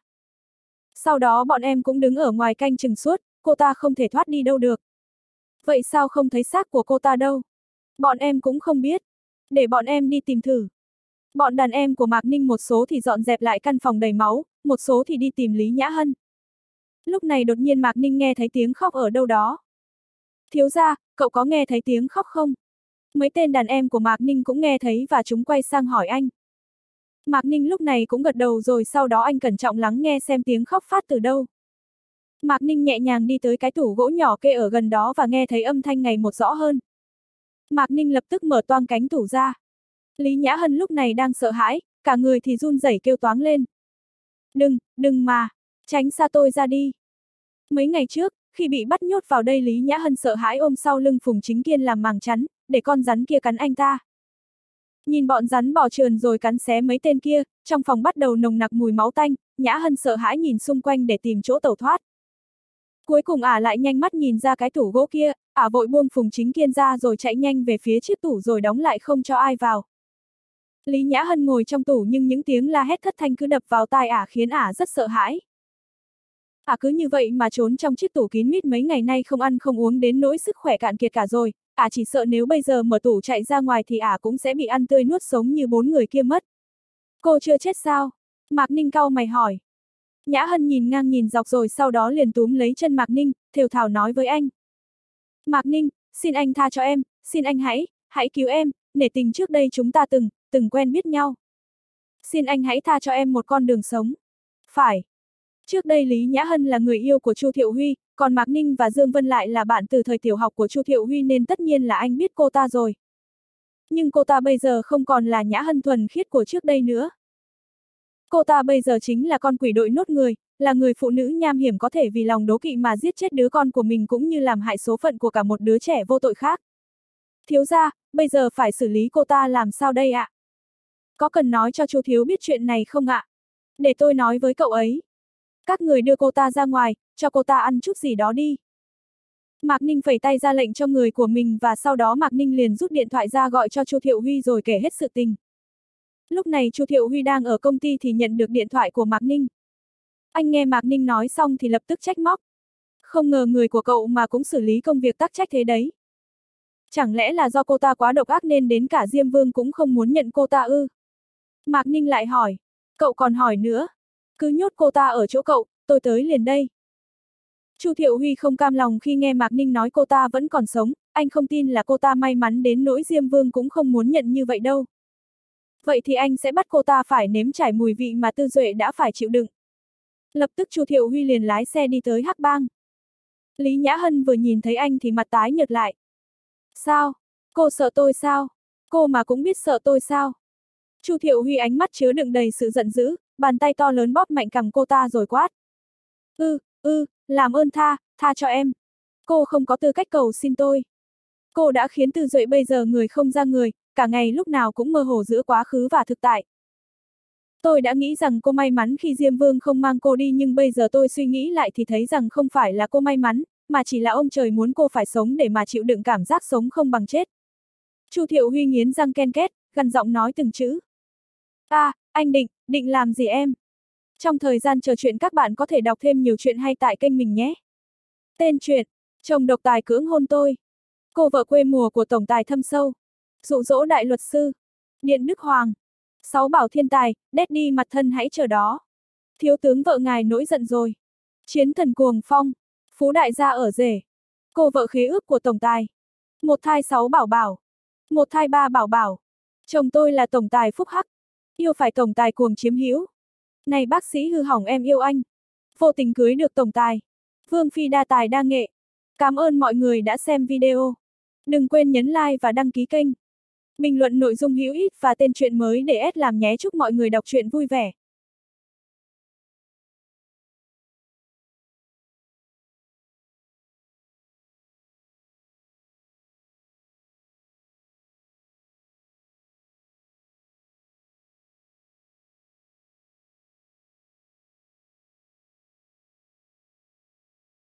Sau đó bọn em cũng đứng ở ngoài canh chừng suốt, cô ta không thể thoát đi đâu được. Vậy sao không thấy xác của cô ta đâu? Bọn em cũng không biết. Để bọn em đi tìm thử. Bọn đàn em của Mạc Ninh một số thì dọn dẹp lại căn phòng đầy máu, một số thì đi tìm Lý Nhã Hân. Lúc này đột nhiên Mạc Ninh nghe thấy tiếng khóc ở đâu đó. Thiếu gia, cậu có nghe thấy tiếng khóc không? Mấy tên đàn em của Mạc Ninh cũng nghe thấy và chúng quay sang hỏi anh. Mạc Ninh lúc này cũng gật đầu rồi sau đó anh cẩn trọng lắng nghe xem tiếng khóc phát từ đâu. Mạc Ninh nhẹ nhàng đi tới cái tủ gỗ nhỏ kê ở gần đó và nghe thấy âm thanh ngày một rõ hơn. Mạc Ninh lập tức mở toang cánh tủ ra. Lý Nhã Hân lúc này đang sợ hãi, cả người thì run rẩy kêu toáng lên. Đừng, đừng mà, tránh xa tôi ra đi. Mấy ngày trước, khi bị bắt nhốt vào đây Lý Nhã Hân sợ hãi ôm sau lưng Phùng Chính Kiên làm màng chắn, để con rắn kia cắn anh ta. Nhìn bọn rắn bò trườn rồi cắn xé mấy tên kia, trong phòng bắt đầu nồng nặc mùi máu tanh, Nhã Hân sợ hãi nhìn xung quanh để tìm chỗ tẩu thoát. Cuối cùng ả lại nhanh mắt nhìn ra cái tủ gỗ kia, ả vội buông Phùng Chính Kiên ra rồi chạy nhanh về phía chiếc tủ rồi đóng lại không cho ai vào. Lý Nhã Hân ngồi trong tủ nhưng những tiếng la hét thất thanh cứ đập vào tai ả khiến ả rất sợ hãi. Ả cứ như vậy mà trốn trong chiếc tủ kín mít mấy ngày nay không ăn không uống đến nỗi sức khỏe cạn kiệt cả rồi, ả chỉ sợ nếu bây giờ mở tủ chạy ra ngoài thì ả cũng sẽ bị ăn tươi nuốt sống như bốn người kia mất. Cô chưa chết sao? Mạc Ninh cau mày hỏi. Nhã Hân nhìn ngang nhìn dọc rồi sau đó liền túm lấy chân Mạc Ninh, thều thào nói với anh. Mạc Ninh, xin anh tha cho em, xin anh hãy, hãy cứu em, nể tình trước đây chúng ta từng, từng quen biết nhau. Xin anh hãy tha cho em một con đường sống. Phải. Trước đây Lý Nhã Hân là người yêu của Chu Thiệu Huy, còn Mạc Ninh và Dương Vân lại là bạn từ thời tiểu học của Chu Thiệu Huy nên tất nhiên là anh biết cô ta rồi. Nhưng cô ta bây giờ không còn là Nhã Hân thuần khiết của trước đây nữa. Cô ta bây giờ chính là con quỷ đội nốt người, là người phụ nữ nham hiểm có thể vì lòng đố kỵ mà giết chết đứa con của mình cũng như làm hại số phận của cả một đứa trẻ vô tội khác. Thiếu gia, bây giờ phải xử lý cô ta làm sao đây ạ? Có cần nói cho chú thiếu biết chuyện này không ạ? Để tôi nói với cậu ấy. Các người đưa cô ta ra ngoài, cho cô ta ăn chút gì đó đi. Mạc Ninh phẩy tay ra lệnh cho người của mình và sau đó Mạc Ninh liền rút điện thoại ra gọi cho Chu Thiệu Huy rồi kể hết sự tình. Lúc này Chu Thiệu Huy đang ở công ty thì nhận được điện thoại của Mạc Ninh. Anh nghe Mạc Ninh nói xong thì lập tức trách móc. Không ngờ người của cậu mà cũng xử lý công việc tắc trách thế đấy. Chẳng lẽ là do cô ta quá độc ác nên đến cả Diêm Vương cũng không muốn nhận cô ta ư? Mạc Ninh lại hỏi. Cậu còn hỏi nữa. Cứ nhốt cô ta ở chỗ cậu, tôi tới liền đây. Chu Thiệu Huy không cam lòng khi nghe Mạc Ninh nói cô ta vẫn còn sống, anh không tin là cô ta may mắn đến nỗi Diêm Vương cũng không muốn nhận như vậy đâu. Vậy thì anh sẽ bắt cô ta phải nếm trải mùi vị mà Tư Duệ đã phải chịu đựng. Lập tức Chu Thiệu Huy liền lái xe đi tới Hắc Bang. Lý Nhã Hân vừa nhìn thấy anh thì mặt tái nhợt lại. Sao? Cô sợ tôi sao? Cô mà cũng biết sợ tôi sao? Chu Thiệu Huy ánh mắt chứa đựng đầy sự giận dữ, bàn tay to lớn bóp mạnh cằm cô ta rồi quát. Ư, ư, làm ơn tha, tha cho em. Cô không có tư cách cầu xin tôi. Cô đã khiến Tư Duệ bây giờ người không ra người, cả ngày lúc nào cũng mơ hồ giữa quá khứ và thực tại. Tôi đã nghĩ rằng cô may mắn khi Diêm Vương không mang cô đi, nhưng bây giờ tôi suy nghĩ lại thì thấy rằng không phải là cô may mắn, mà chỉ là ông trời muốn cô phải sống để mà chịu đựng cảm giác sống không bằng chết. Chu Thiệu Huy nghiến răng ken két, gằn giọng nói từng chữ. À, anh định, định làm gì em? Trong thời gian chờ chuyện các bạn có thể đọc thêm nhiều chuyện hay tại kênh mình nhé. Tên truyện, chồng độc tài cưỡng hôn tôi. Cô vợ quê mùa của tổng tài thâm sâu. Dụ dỗ đại luật sư. Điện Đức Hoàng. Sáu bảo thiên tài, Daddy mặt thân hãy chờ đó. Thiếu tướng vợ ngài nổi giận rồi. Chiến thần cuồng phong. Phú đại gia ở rể. Cô vợ khế ước của tổng tài. Một thai sáu bảo bảo. Một thai ba bảo bảo. Chồng tôi là tổng tài phúc hắc. Yêu phải tổng tài cuồng chiếm hữu. Này bác sĩ hư hỏng em yêu anh. Vô tình cưới được tổng tài. Vương phi đa tài đa nghệ. Cảm ơn mọi người đã xem video. Đừng quên nhấn like và đăng ký kênh. Bình luận nội dung hữu ích và tên truyện mới để ét làm nhé. Chúc mọi người đọc truyện vui vẻ.